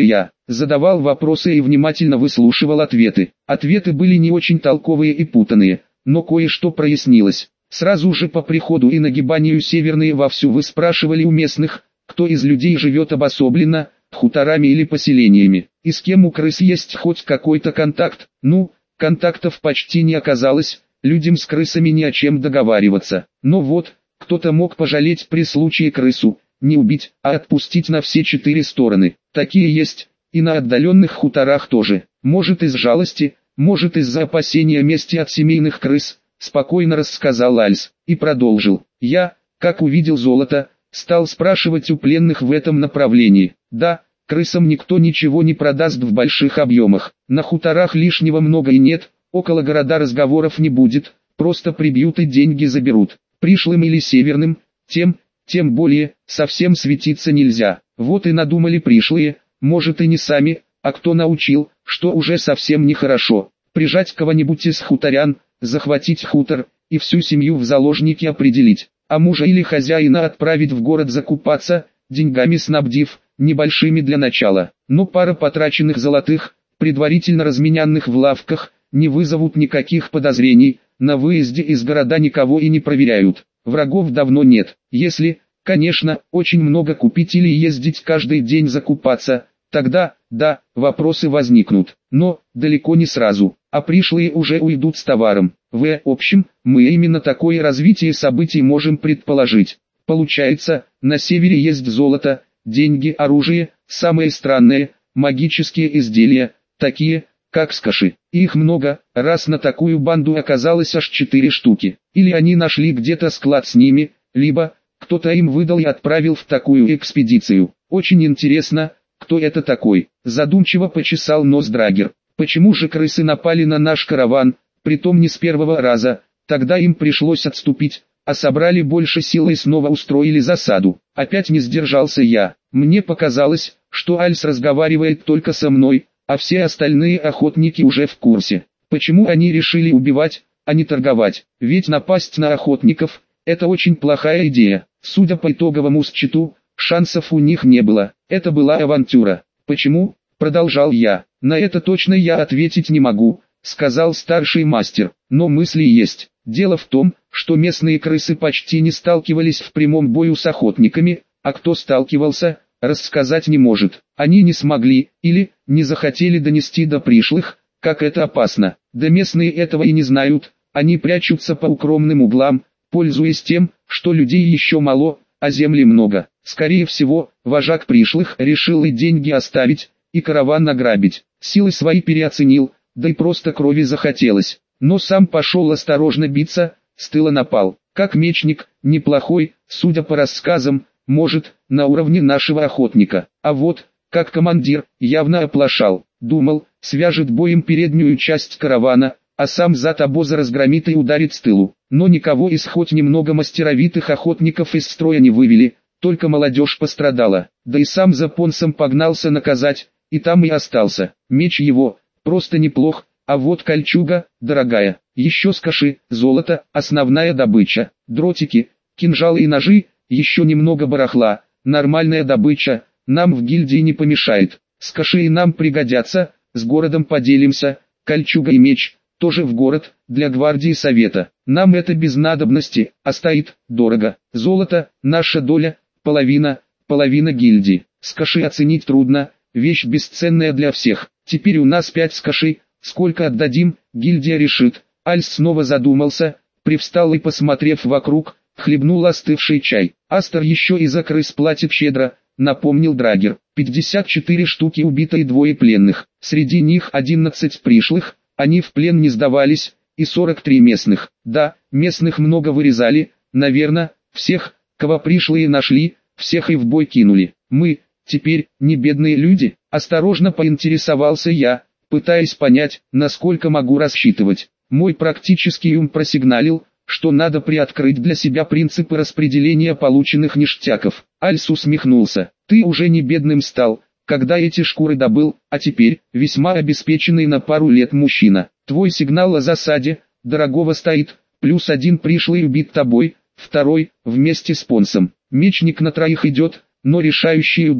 задавал вопросы и внимательно выслушивал ответы. Ответы были не очень толковые и путанные, но кое-что прояснилось. Сразу же по приходу и нагибанию северные вовсю выспрашивали у местных, кто из людей живет обособленно, хуторами или поселениями, и с кем у крыс есть хоть какой-то контакт. Ну, контактов почти не оказалось, людям с крысами ни о чем договариваться. Но вот, кто-то мог пожалеть при случае крысу, не убить, а отпустить на все четыре стороны. Такие есть, и на отдаленных хуторах тоже. Может из жалости, может из-за опасения мести от семейных крыс, спокойно рассказал Альс, и продолжил. Я, как увидел золото, стал спрашивать у пленных в этом направлении. Да, крысам никто ничего не продаст в больших объемах. На хуторах лишнего много и нет, около города разговоров не будет, просто прибьют и деньги заберут. Пришлым или северным, тем, тем более, совсем светиться нельзя. Вот и надумали пришлые, может и не сами, а кто научил, что уже совсем нехорошо. Прижать кого-нибудь из хуторян, захватить хутор, и всю семью в заложники определить, а мужа или хозяина отправить в город закупаться, деньгами снабдив, небольшими для начала. Но пара потраченных золотых, предварительно разменянных в лавках, не вызовут никаких подозрений, на выезде из города никого и не проверяют. Врагов давно нет. Если, конечно, очень много купить или ездить каждый день закупаться, тогда, да, вопросы возникнут, но далеко не сразу, а пришлые уже уйдут с товаром. В общем, мы именно такое развитие событий можем предположить. Получается, на севере есть золото, деньги, оружие, самое странное, магические изделия, такие, как скаши. Их много, раз на такую банду оказалось аж четыре штуки. Или они нашли где-то склад с ними, либо кто-то им выдал и отправил в такую экспедицию. Очень интересно, кто это такой. Задумчиво почесал нос Драгер. Почему же крысы напали на наш караван, притом не с первого раза? Тогда им пришлось отступить, а собрали больше сил и снова устроили засаду. Опять не сдержался я. Мне показалось, что Альс разговаривает только со мной, а все остальные охотники уже в курсе. Почему они решили убивать, а не торговать? Ведь напасть на охотников – это очень плохая идея. Судя по итоговому счету, шансов у них не было. Это была авантюра. Почему? Продолжал я. На это точно я ответить не могу, сказал старший мастер. Но мысли есть. Дело в том, что местные крысы почти не сталкивались в прямом бою с охотниками, а кто сталкивался, рассказать не может. Они не смогли, или не захотели донести до пришлых, как это опасно. Да местные этого и не знают, они прячутся по укромным углам, пользуясь тем, что людей еще мало, а земли много. Скорее всего, вожак пришлых решил и деньги оставить, и караван награбить. Силы свои переоценил, да и просто крови захотелось. Но сам пошел осторожно биться, с тыла напал. Как мечник, неплохой, судя по рассказам, может, на уровне нашего охотника. А вот, как командир, явно оплошал. Думал, свяжет боем переднюю часть каравана, а сам зад обоза разгромит и ударит с тылу. Но никого из хоть немного мастеровитых охотников из строя не вывели, только молодежь пострадала. Да и сам за Понсом погнался наказать, и там и остался. Меч его, просто неплох, а вот кольчуга, дорогая. Еще скаши, золото, основная добыча. Дротики, кинжалы и ножи, еще немного барахла, нормальная добыча, нам в гильдии не помешает. Скаши и нам пригодятся, с городом поделимся, кольчуга и меч, тоже в город, для гвардии совета. Нам это без надобности, а стоит, дорого. Золото, наша доля, половина, половина гильдии. Скаши оценить трудно, вещь бесценная для всех. Теперь у нас пять скаши, сколько отдадим, гильдия решит. Альс снова задумался, привстал и, посмотрев вокруг, хлебнул остывший чай. Астер еще и за крыс платит щедро, напомнил Драгер. пятьдесят четыре штуки убито и двое пленных. Среди них одиннадцать пришлых, они в плен не сдавались, и сорок три местных. Да, местных много вырезали, наверное, всех, кого пришлые нашли, всех и в бой кинули. Мы, теперь, не бедные люди? Осторожно поинтересовался я, пытаясь понять, насколько могу рассчитывать. Мой практический ум просигналил, что надо приоткрыть для себя принципы распределения полученных ништяков. Альс усмехнулся. Ты уже не бедным стал, когда эти шкуры добыл, а теперь, весьма обеспеченный на пару лет мужчина. Твой сигнал о засаде, дорогого стоит, плюс один пришлый убит тобой, второй, вместе с Понсом. Мечник на троих идет, но решающий удар,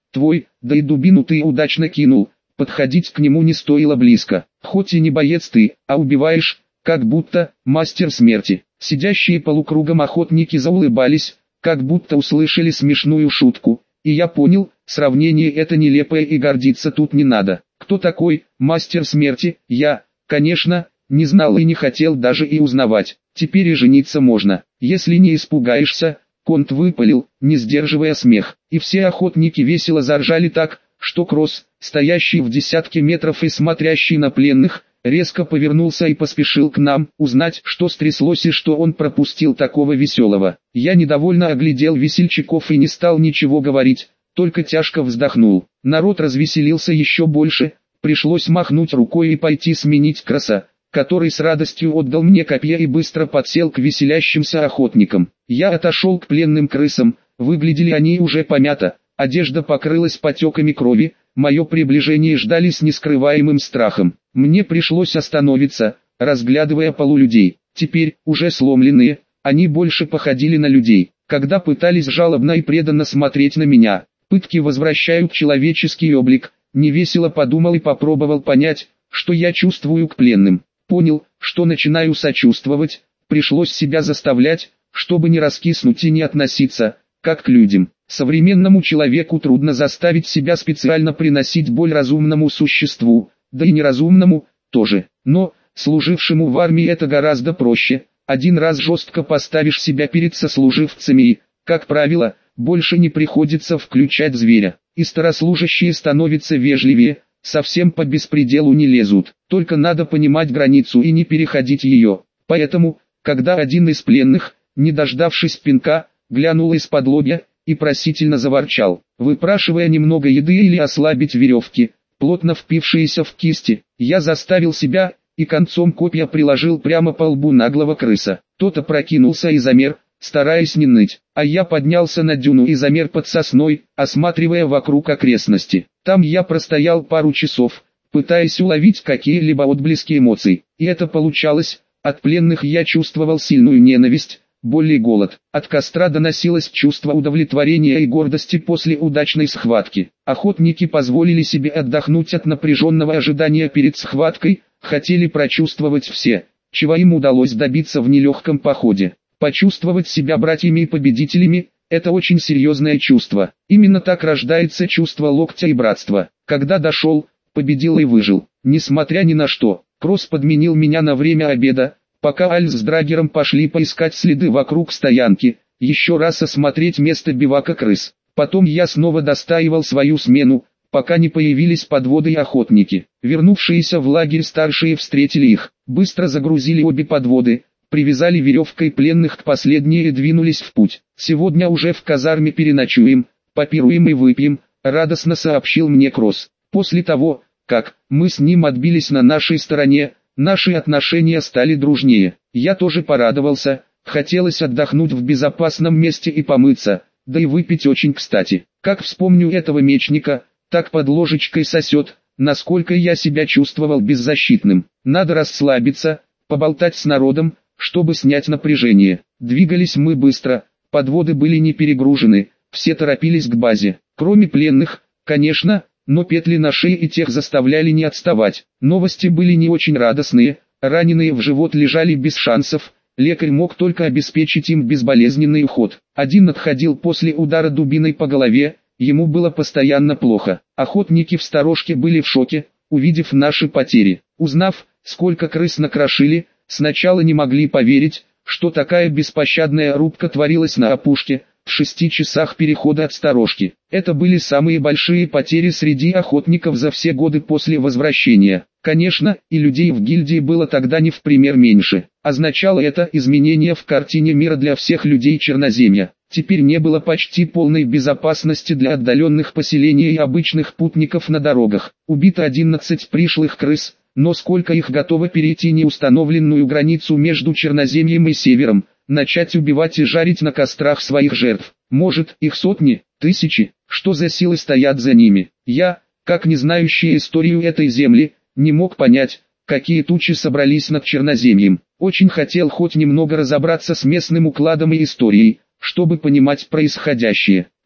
твой, да и дубину ты удачно кинул, подходить к нему не стоило близко. Хоть и не боец ты, а убиваешь, как будто мастер смерти. Сидящие полукругом охотники заулыбались, как будто услышали смешную шутку, и я понял, сравнение это нелепое и гордиться тут не надо. Кто такой мастер смерти? Я, конечно, не знал и не хотел даже и узнавать. Теперь и жениться можно, если не испугаешься. Конт выпалил, не сдерживая смех, и все охотники весело заржали так, что Кросс, стоящий в десятке метров и смотрящий на пленных, резко повернулся и поспешил к нам, узнать, что стряслось и что он пропустил такого веселого. Я недовольно оглядел весельчаков и не стал ничего говорить, только тяжко вздохнул. Народ развеселился еще больше, пришлось махнуть рукой и пойти сменить Кросса, который с радостью отдал мне копье и быстро подсел к веселящимся охотникам. Я отошел к пленным крысам, выглядели они уже помято, одежда покрылась потеками крови, мое приближение ждали с нескрываемым страхом. Мне пришлось остановиться, разглядывая полулюдей. Теперь, уже сломленные, они больше походили на людей. Когда пытались жалобно и преданно смотреть на меня, пытки возвращают человеческий облик, невесело подумал и попробовал понять, что я чувствую к пленным. Понял, что начинаю сочувствовать, пришлось себя заставлять, чтобы не раскиснуть и не относиться, как к людям. Современному человеку трудно заставить себя специально приносить боль разумному существу, да и неразумному, тоже. Но, служившему в армии это гораздо проще. Один раз жестко поставишь себя перед сослуживцами и, как правило, больше не приходится включать зверя. И старослужащие становятся вежливее, совсем по беспределу не лезут. Только надо понимать границу и не переходить ее. Поэтому, когда один из пленных, не дождавшись пинка, глянул из-под лобья и просительно заворчал, выпрашивая немного еды или ослабить веревки, плотно впившиеся в кисти, я заставил себя и концом копья приложил прямо по лбу наглого крыса. Тот опрокинулся и замер, стараясь не ныть, а я поднялся на дюну и замер под сосной, осматривая вокруг окрестности. Там я простоял пару часов, пытаясь уловить какие-либо отблески эмоций, и это получалось. От пленных я чувствовал сильную ненависть, боль и голод. От костра доносилось чувство удовлетворения и гордости после удачной схватки. Охотники позволили себе отдохнуть от напряженного ожидания перед схваткой, хотели прочувствовать все, чего им удалось добиться в нелегком походе. Почувствовать себя братьями и победителями – это очень серьезное чувство. Именно так рождается чувство локтя и братства. Когда дошел, победил и выжил, несмотря ни на что. Кросс подменил меня на время обеда, пока Альс с Драгером пошли поискать следы вокруг стоянки, еще раз осмотреть место бивака крыс. Потом я снова достаивал свою смену, пока не появились подводы и охотники. Вернувшиеся в лагерь старшие встретили их, быстро загрузили обе подводы, привязали веревкой пленных к последней и двинулись в путь. «Сегодня уже в казарме переночуем, попируем и выпьем», — радостно сообщил мне Кросс. После того, как мы с ним отбились на нашей стороне, наши отношения стали дружнее. Я тоже порадовался, хотелось отдохнуть в безопасном месте и помыться, да и выпить очень кстати. Как вспомню этого мечника, так под ложечкой сосет, насколько я себя чувствовал беззащитным. Надо расслабиться, поболтать с народом, чтобы снять напряжение. Двигались мы быстро, подводы были не перегружены, все торопились к базе. Кроме пленных, конечно, но петли на шее и тех заставляли не отставать. Новости были не очень радостные, раненые в живот лежали без шансов, лекарь мог только обеспечить им безболезненный уход. Один отходил после удара дубиной по голове, ему было постоянно плохо. Охотники в сторожке были в шоке, увидев наши потери. Узнав, сколько крыс накрошили, сначала не могли поверить, что такая беспощадная рубка творилась на опушке, в шести часах перехода от сторожки. Это были самые большие потери среди охотников за все годы после возвращения. Конечно, и людей в гильдии было тогда не в пример меньше. Означало это изменение в картине мира для всех людей Черноземья. Теперь не было почти полной безопасности для отдаленных поселений и обычных путников на дорогах. Убито одиннадцать пришлых крыс, но сколько их готово перейти неустановленную границу между Черноземьем и Севером, начать убивать и жарить на кострах своих жертв? Может, их сотни, тысячи? Что за силы стоят за ними? Я, как не знающий историю этой земли, не мог понять, какие тучи собрались над Черноземьем. Очень хотел хоть немного разобраться с местным укладом и историей, чтобы понимать происходящее.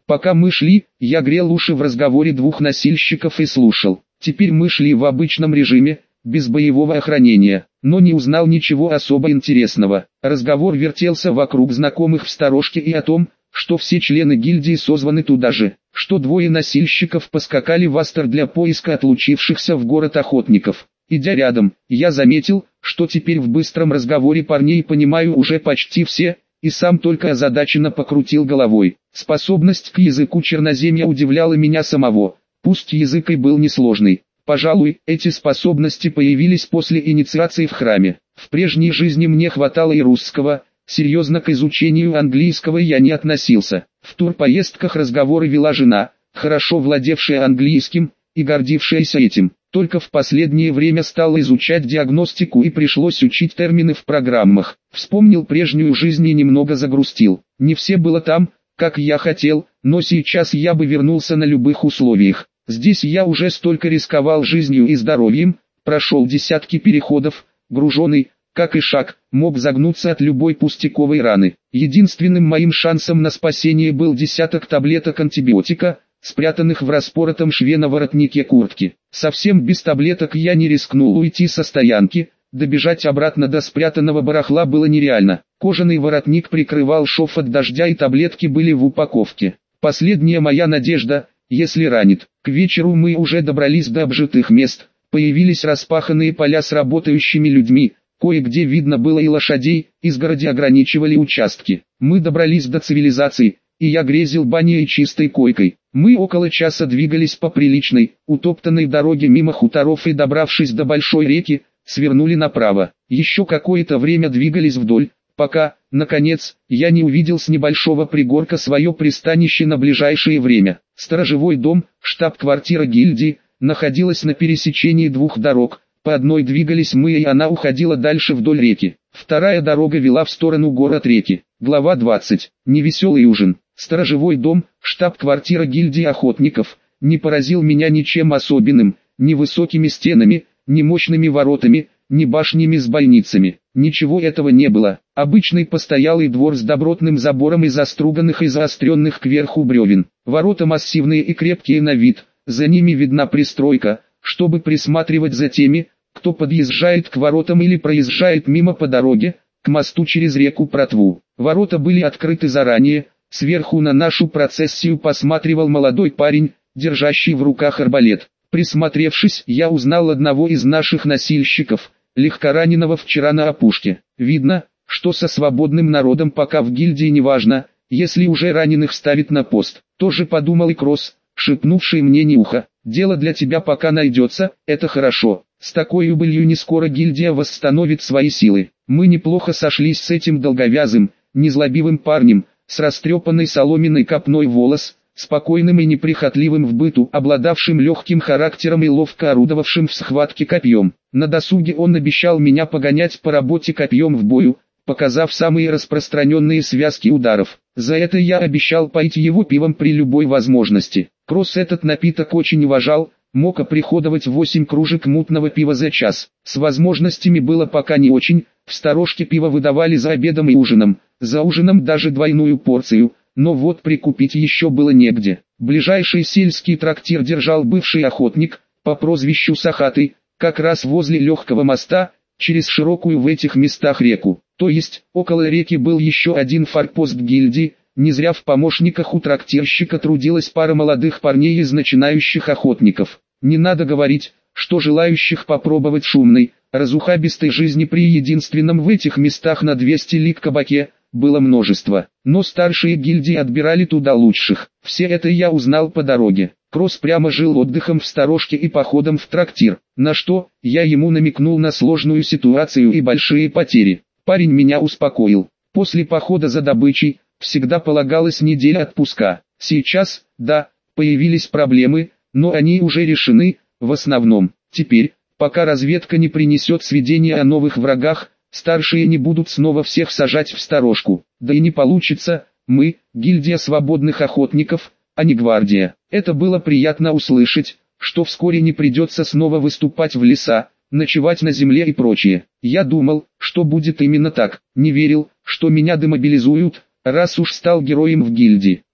Пока мы шли, я грел уши в разговоре двух носильщиков и слушал. Теперь мы шли в обычном режиме, без боевого охранения, но не узнал ничего особо интересного. Разговор вертелся вокруг знакомых в сторожке и о том, что все члены гильдии созваны туда же, что двое носильщиков поскакали в Астер для поиска отлучившихся в город охотников. Идя рядом, я заметил, что теперь в быстром разговоре парней понимаю уже почти все, и сам только озадаченно покрутил головой. Способность к языку черноземья удивляла меня самого, пусть язык и был несложный. Пожалуй, эти способности появились после инициации в храме. В прежней жизни мне хватало и русского, серьезно к изучению английского я не относился. В турпоездках разговоры вела жена, хорошо владевшая английским, и гордившаяся этим. Только в последнее время стал изучать диагностику и пришлось учить термины в программах. Вспомнил прежнюю жизнь и немного загрустил. Не все было там, как я хотел, но сейчас я бы вернулся на любых условиях. Здесь я уже столько рисковал жизнью и здоровьем, прошел десятки переходов, груженный, как и шаг, мог загнуться от любой пустяковой раны. Единственным моим шансом на спасение был десяток таблеток антибиотика, спрятанных в распоротом шве на воротнике куртки. Совсем без таблеток я не рискнул уйти со стоянки, добежать обратно до спрятанного барахла было нереально. Кожаный воротник прикрывал шов от дождя и таблетки были в упаковке. Последняя моя надежда, если ранит. К вечеру мы уже добрались до обжитых мест, появились распаханные поля с работающими людьми, кое-где видно было и лошадей, изгороди ограничивали участки. Мы добрались до цивилизации, и я грезил баней и чистой койкой. Мы около часа двигались по приличной, утоптанной дороге мимо хуторов и, добравшись до большой реки, свернули направо. Еще какое-то время двигались вдоль, пока, наконец, я не увидел с небольшого пригорка свое пристанище на ближайшее время. Сторожевой дом, штаб-квартира гильдии, находилась на пересечении двух дорог. По одной двигались мы, и она уходила дальше вдоль реки. Вторая дорога вела в сторону город реки. Глава двадцать. Невеселый ужин. Сторожевой дом, штаб-квартира гильдии охотников, не поразил меня ничем особенным, ни высокими стенами, ни мощными воротами, ни башнями с бойницами. Ничего этого не было. Обычный постоялый двор с добротным забором из оструганных и заостренных кверху бревен. Ворота массивные и крепкие на вид, за ними видна пристройка, чтобы присматривать за теми, кто подъезжает к воротам или проезжает мимо по дороге, к мосту через реку Протву. Ворота были открыты заранее, сверху на нашу процессию посматривал молодой парень, держащий в руках арбалет. Присмотревшись, я узнал одного из наших носильщиков, легкораненого вчера на опушке. Видно, что со свободным народом пока в гильдии не важно, если уже раненых ставить на пост. Тоже подумал и Кросс, шепнувший мне на ухо. Дело для тебя пока найдется, это хорошо. С такой убылью не скоро гильдия восстановит свои силы. Мы неплохо сошлись с этим долговязым, незлобивым парнем, с растрепанной соломенной копной волос, спокойным и неприхотливым в быту, обладавшим легким характером и ловко орудовавшим в схватке копьем. На досуге он обещал меня погонять по работе копьем в бою, показав самые распространенные связки ударов. За это я обещал пойти его пивом при любой возможности. Кросс этот напиток очень уважал, мог оприходовать восемь кружек мутного пива за час. С возможностями было пока не очень, в сторожке пиво выдавали за обедом и ужином, за ужином даже двойную порцию, но вот прикупить еще было негде. Ближайший сельский трактир держал бывший охотник, по прозвищу Сахатый, как раз возле легкого моста, через широкую в этих местах реку. То есть, около реки был еще один форпост гильдии. Не зря в помощниках у трактирщика трудилась пара молодых парней из начинающих охотников. Не надо говорить, что желающих попробовать шумной, разухабистой жизни при единственном в этих местах на двести лиг кабаке, было множество. Но старшие гильдии отбирали туда лучших. Все это я узнал по дороге. Кросс прямо жил отдыхом в сторожке и походом в трактир, на что я ему намекнул на сложную ситуацию и большие потери. Парень меня успокоил. После похода за добычей всегда полагалась неделя отпуска. Сейчас, да, появились проблемы, но они уже решены, в основном. Теперь, пока разведка не принесет сведения о новых врагах, старшие не будут снова всех сажать в сторожку. Да и не получится, мы, гильдия свободных охотников, а не гвардия. Это было приятно услышать, что вскоре не придется снова выступать в леса, ночевать на земле и прочее. Я думал, что будет именно так, не верил, что меня демобилизуют, раз уж стал героем в гильдии.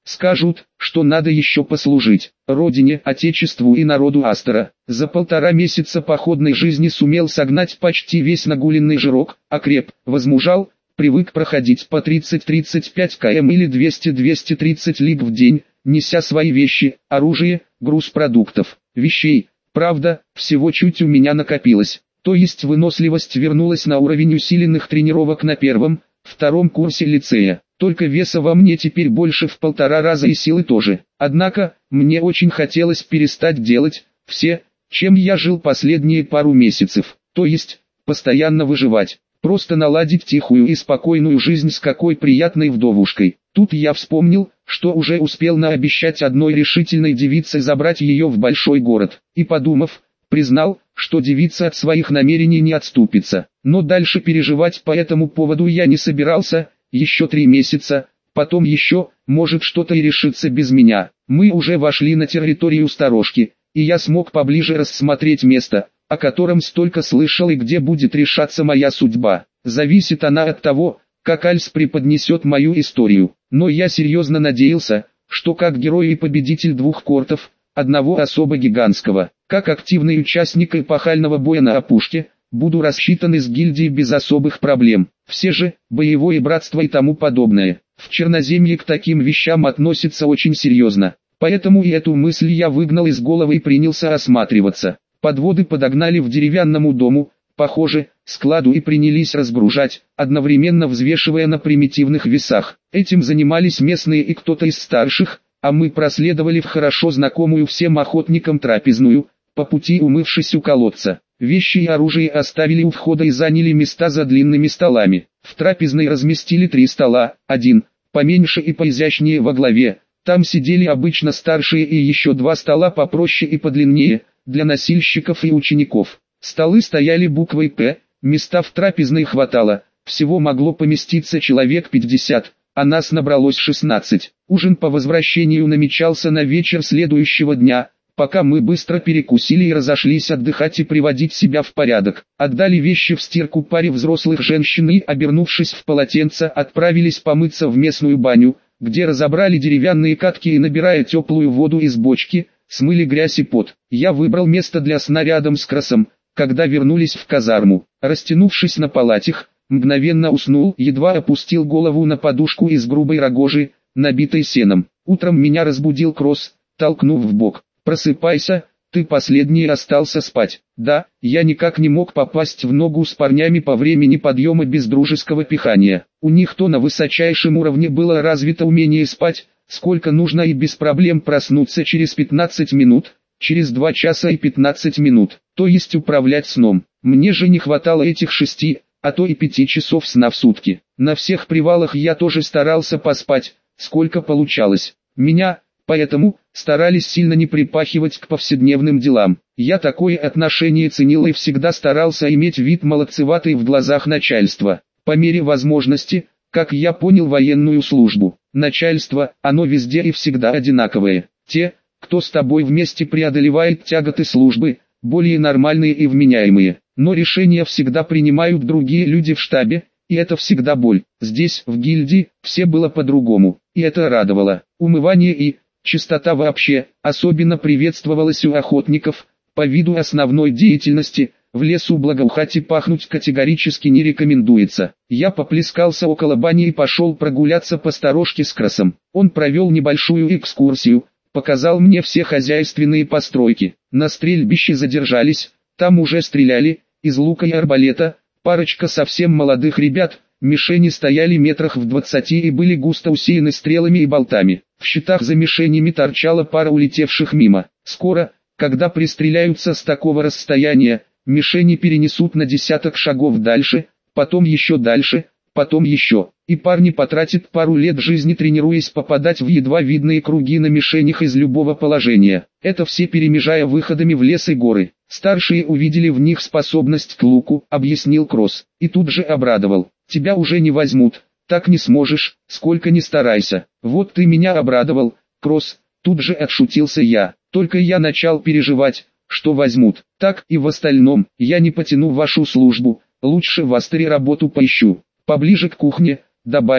Скажут, что надо еще послужить родине, отечеству и народу Астера. За полтора месяца походной жизни сумел согнать почти весь нагуленный жирок, окреп, возмужал, привык проходить по тридцать-тридцать пять километров или двести-двести тридцать лиг в день, неся свои вещи, оружие, груз продуктов, вещей. Правда, всего чуть у меня накопилось, то есть выносливость вернулась на уровень усиленных тренировок на первом, втором курсе лицея. Только веса во мне теперь больше в полтора раза и силы тоже. Однако, мне очень хотелось перестать делать все, чем я жил последние пару месяцев, то есть, постоянно выживать. Просто наладить тихую и спокойную жизнь с какой приятной вдовушкой. Тут я вспомнил, что уже успел наобещать одной решительной девице забрать ее в большой город. И подумав, признал, что девица от своих намерений не отступится. Но дальше переживать по этому поводу я не собирался. Еще три месяца, потом еще, может что-то и решится без меня. Мы уже вошли на территорию сторожки, и я смог поближе рассмотреть место, о котором столько слышал и где будет решаться моя судьба. Зависит она от того, как Альс преподнесет мою историю. Но я серьезно надеялся, что как герой и победитель двух кортов, одного особо гигантского, как активный участник эпохального боя на опушке, буду рассчитан из гильдии без особых проблем. Все же, боевое братство и тому подобное, в Черноземье к таким вещам относятся очень серьезно. Поэтому и эту мысль я выгнал из головы и принялся осматриваться. Подводы подогнали в деревянному дому, похоже, складу и принялись разгружать, одновременно взвешивая на примитивных весах. Этим занимались местные и кто-то из старших, а мы проследовали в хорошо знакомую всем охотникам трапезную, по пути умывшись у колодца. Вещи и оружие оставили у входа и заняли места за длинными столами. В трапезной разместили три стола, один, поменьше и поизящнее во главе. Там сидели обычно старшие и еще два стола попроще и подлиннее, для носильщиков и учеников. Столы стояли буквой «П», места в трапезной хватало, всего могло поместиться человек пятьдесят, а нас набралось шестнадцать. Ужин по возвращению намечался на вечер следующего дня. Пока мы быстро перекусили и разошлись отдыхать и приводить себя в порядок, отдали вещи в стирку паре взрослых женщин и, обернувшись в полотенце, отправились помыться в местную баню, где разобрали деревянные катки и, набирая теплую воду из бочки, смыли грязь и пот. Я выбрал место для сна рядом с Красом, когда вернулись в казарму. Растянувшись на палатях, мгновенно уснул, едва опустил голову на подушку из грубой рогожи, набитой сеном. Утром меня разбудил Кросс, толкнув в бок. «Просыпайся, ты последний остался спать». Да, я никак не мог попасть в ногу с парнями по времени подъема без дружеского пихания. У них то на высочайшем уровне было развито умение спать, сколько нужно и без проблем проснуться через пятнадцать минут, через два часа и пятнадцать минут, то есть управлять сном. Мне же не хватало этих шести, а то и пяти часов сна в сутки. На всех привалах я тоже старался поспать, сколько получалось. Меня, поэтому, старались сильно не припахивать к повседневным делам. Я такое отношение ценил и всегда старался иметь вид молодцеватый в глазах начальства. По мере возможности, как я понял военную службу, начальство, оно везде и всегда одинаковое. Те, кто с тобой вместе преодолевает тяготы службы, более нормальные и вменяемые. Но решения всегда принимают другие люди в штабе, и это всегда боль. Здесь, в гильдии, все было по-другому, и это радовало. Умывание и чистота вообще, особенно приветствовалась у охотников, по виду основной деятельности, в лесу благоухать и пахнуть категорически не рекомендуется. Я поплескался около бани и пошел прогуляться по сторожке с Красом. Он провел небольшую экскурсию, показал мне все хозяйственные постройки. На стрельбище задержались, там уже стреляли, из лука и арбалета, парочка совсем молодых ребят. Мишени стояли метрах в двадцати и были густо усеяны стрелами и болтами. В щитах за мишенями торчала пара улетевших мимо. Скоро, когда пристреляются с такого расстояния, мишени перенесут на десяток шагов дальше, потом еще дальше, потом еще. И парни потратят пару лет жизни, тренируясь попадать в едва видные круги на мишенях из любого положения. Это все перемежая выходами в лес и горы. Старшие увидели в них способность к луку, объяснил Кросс, и тут же обрадовал. Тебя уже не возьмут, так не сможешь, сколько ни старайся. Вот ты меня обрадовал, Кросс, тут же отшутился я. Только я начал переживать, что возьмут. Так и в остальном, я не потяну вашу службу, лучше в Астере работу поищу. Поближе к кухне, добавил,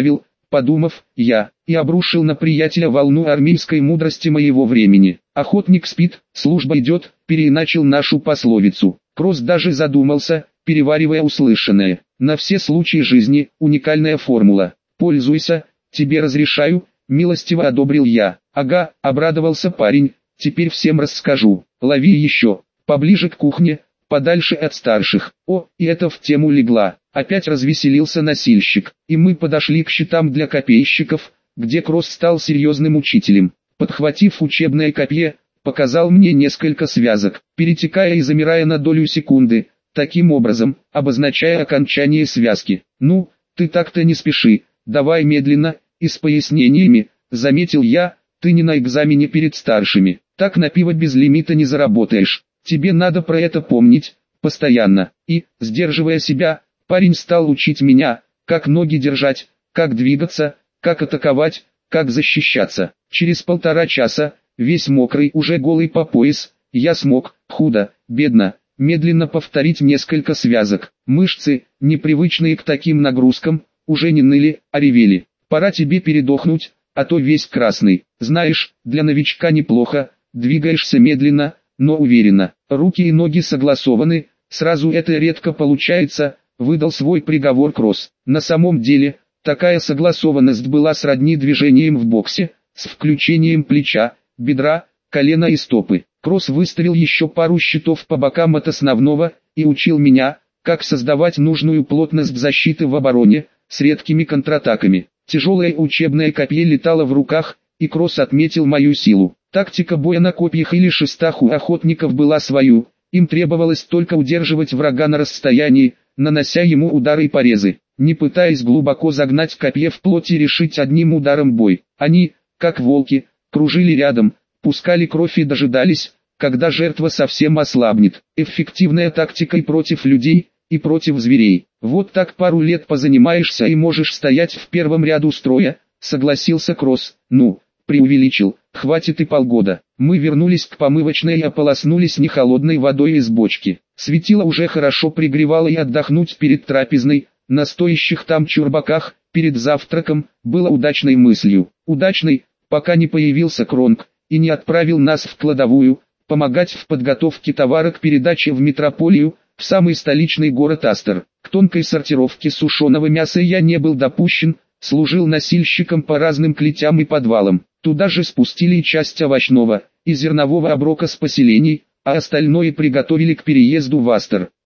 подумав, я, и обрушил на приятеля волну армейской мудрости моего времени. Охотник спит, служба идет, переиначил нашу пословицу. Кросс даже задумался, переваривая услышанное. На все случаи жизни, уникальная формула. Пользуйся, тебе разрешаю, милостиво одобрил я. Ага, обрадовался парень, теперь всем расскажу. Лови еще, поближе к кухне, подальше от старших. О, и это в тему легла. Опять развеселился носильщик, и мы подошли к счетам для копейщиков, где Кросс стал серьезным учителем. Подхватив учебное копье, показал мне несколько связок, перетекая и замирая на долю секунды, таким образом, обозначая окончание связки. «Ну, ты так-то не спеши, давай медленно, и с пояснениями», заметил я, «ты не на экзамене перед старшими, так на пиво без лимита не заработаешь, тебе надо про это помнить, постоянно». И, сдерживая себя, парень стал учить меня, как ноги держать, как двигаться, как атаковать, как защищаться. Через полтора часа, весь мокрый, уже голый по пояс, я смог, худо, бедно, медленно повторить несколько связок. Мышцы, непривычные к таким нагрузкам, уже не ныли, а ревели. Пора тебе передохнуть, а то весь красный. Знаешь, для новичка неплохо, двигаешься медленно, но уверенно. Руки и ноги согласованы, сразу это редко получается, выдал свой приговор Кросс. На самом деле, такая согласованность была сродни движениям в боксе, с включением плеча, бедра, колена и стопы. Кросс выставил еще пару щитов по бокам от основного, и учил меня, как создавать нужную плотность защиты в обороне, с редкими контратаками. Тяжелое учебное копье летало в руках, и Кросс отметил мою силу. Тактика боя на копьях или шестах у охотников была свою, им требовалось только удерживать врага на расстоянии, нанося ему удары и порезы, не пытаясь глубоко загнать копье в плоть и решить одним ударом бой. Они, как волки, кружили рядом, пускали кровь и дожидались, когда жертва совсем ослабнет. Эффективная тактика и против людей, и против зверей. Вот так пару лет позанимаешься и можешь стоять в первом ряду строя, согласился Кросс. Ну, преувеличил, хватит и полгода. Мы вернулись к помывочной и ополоснулись нехолодной водой из бочки. Светило уже хорошо пригревало, и отдохнуть перед трапезной, на стоящих там чурбаках, перед завтраком, было удачной мыслью. Удачной, пока не появился Кронк, и не отправил нас в кладовую, помогать в подготовке товара к передаче в метрополию, в самый столичный город Астер. К тонкой сортировке сушеного мяса я не был допущен, служил носильщиком по разным клетям и подвалам. Туда же спустили и часть овощного и зернового оброка с поселений, а остальное приготовили к переезду в Астер.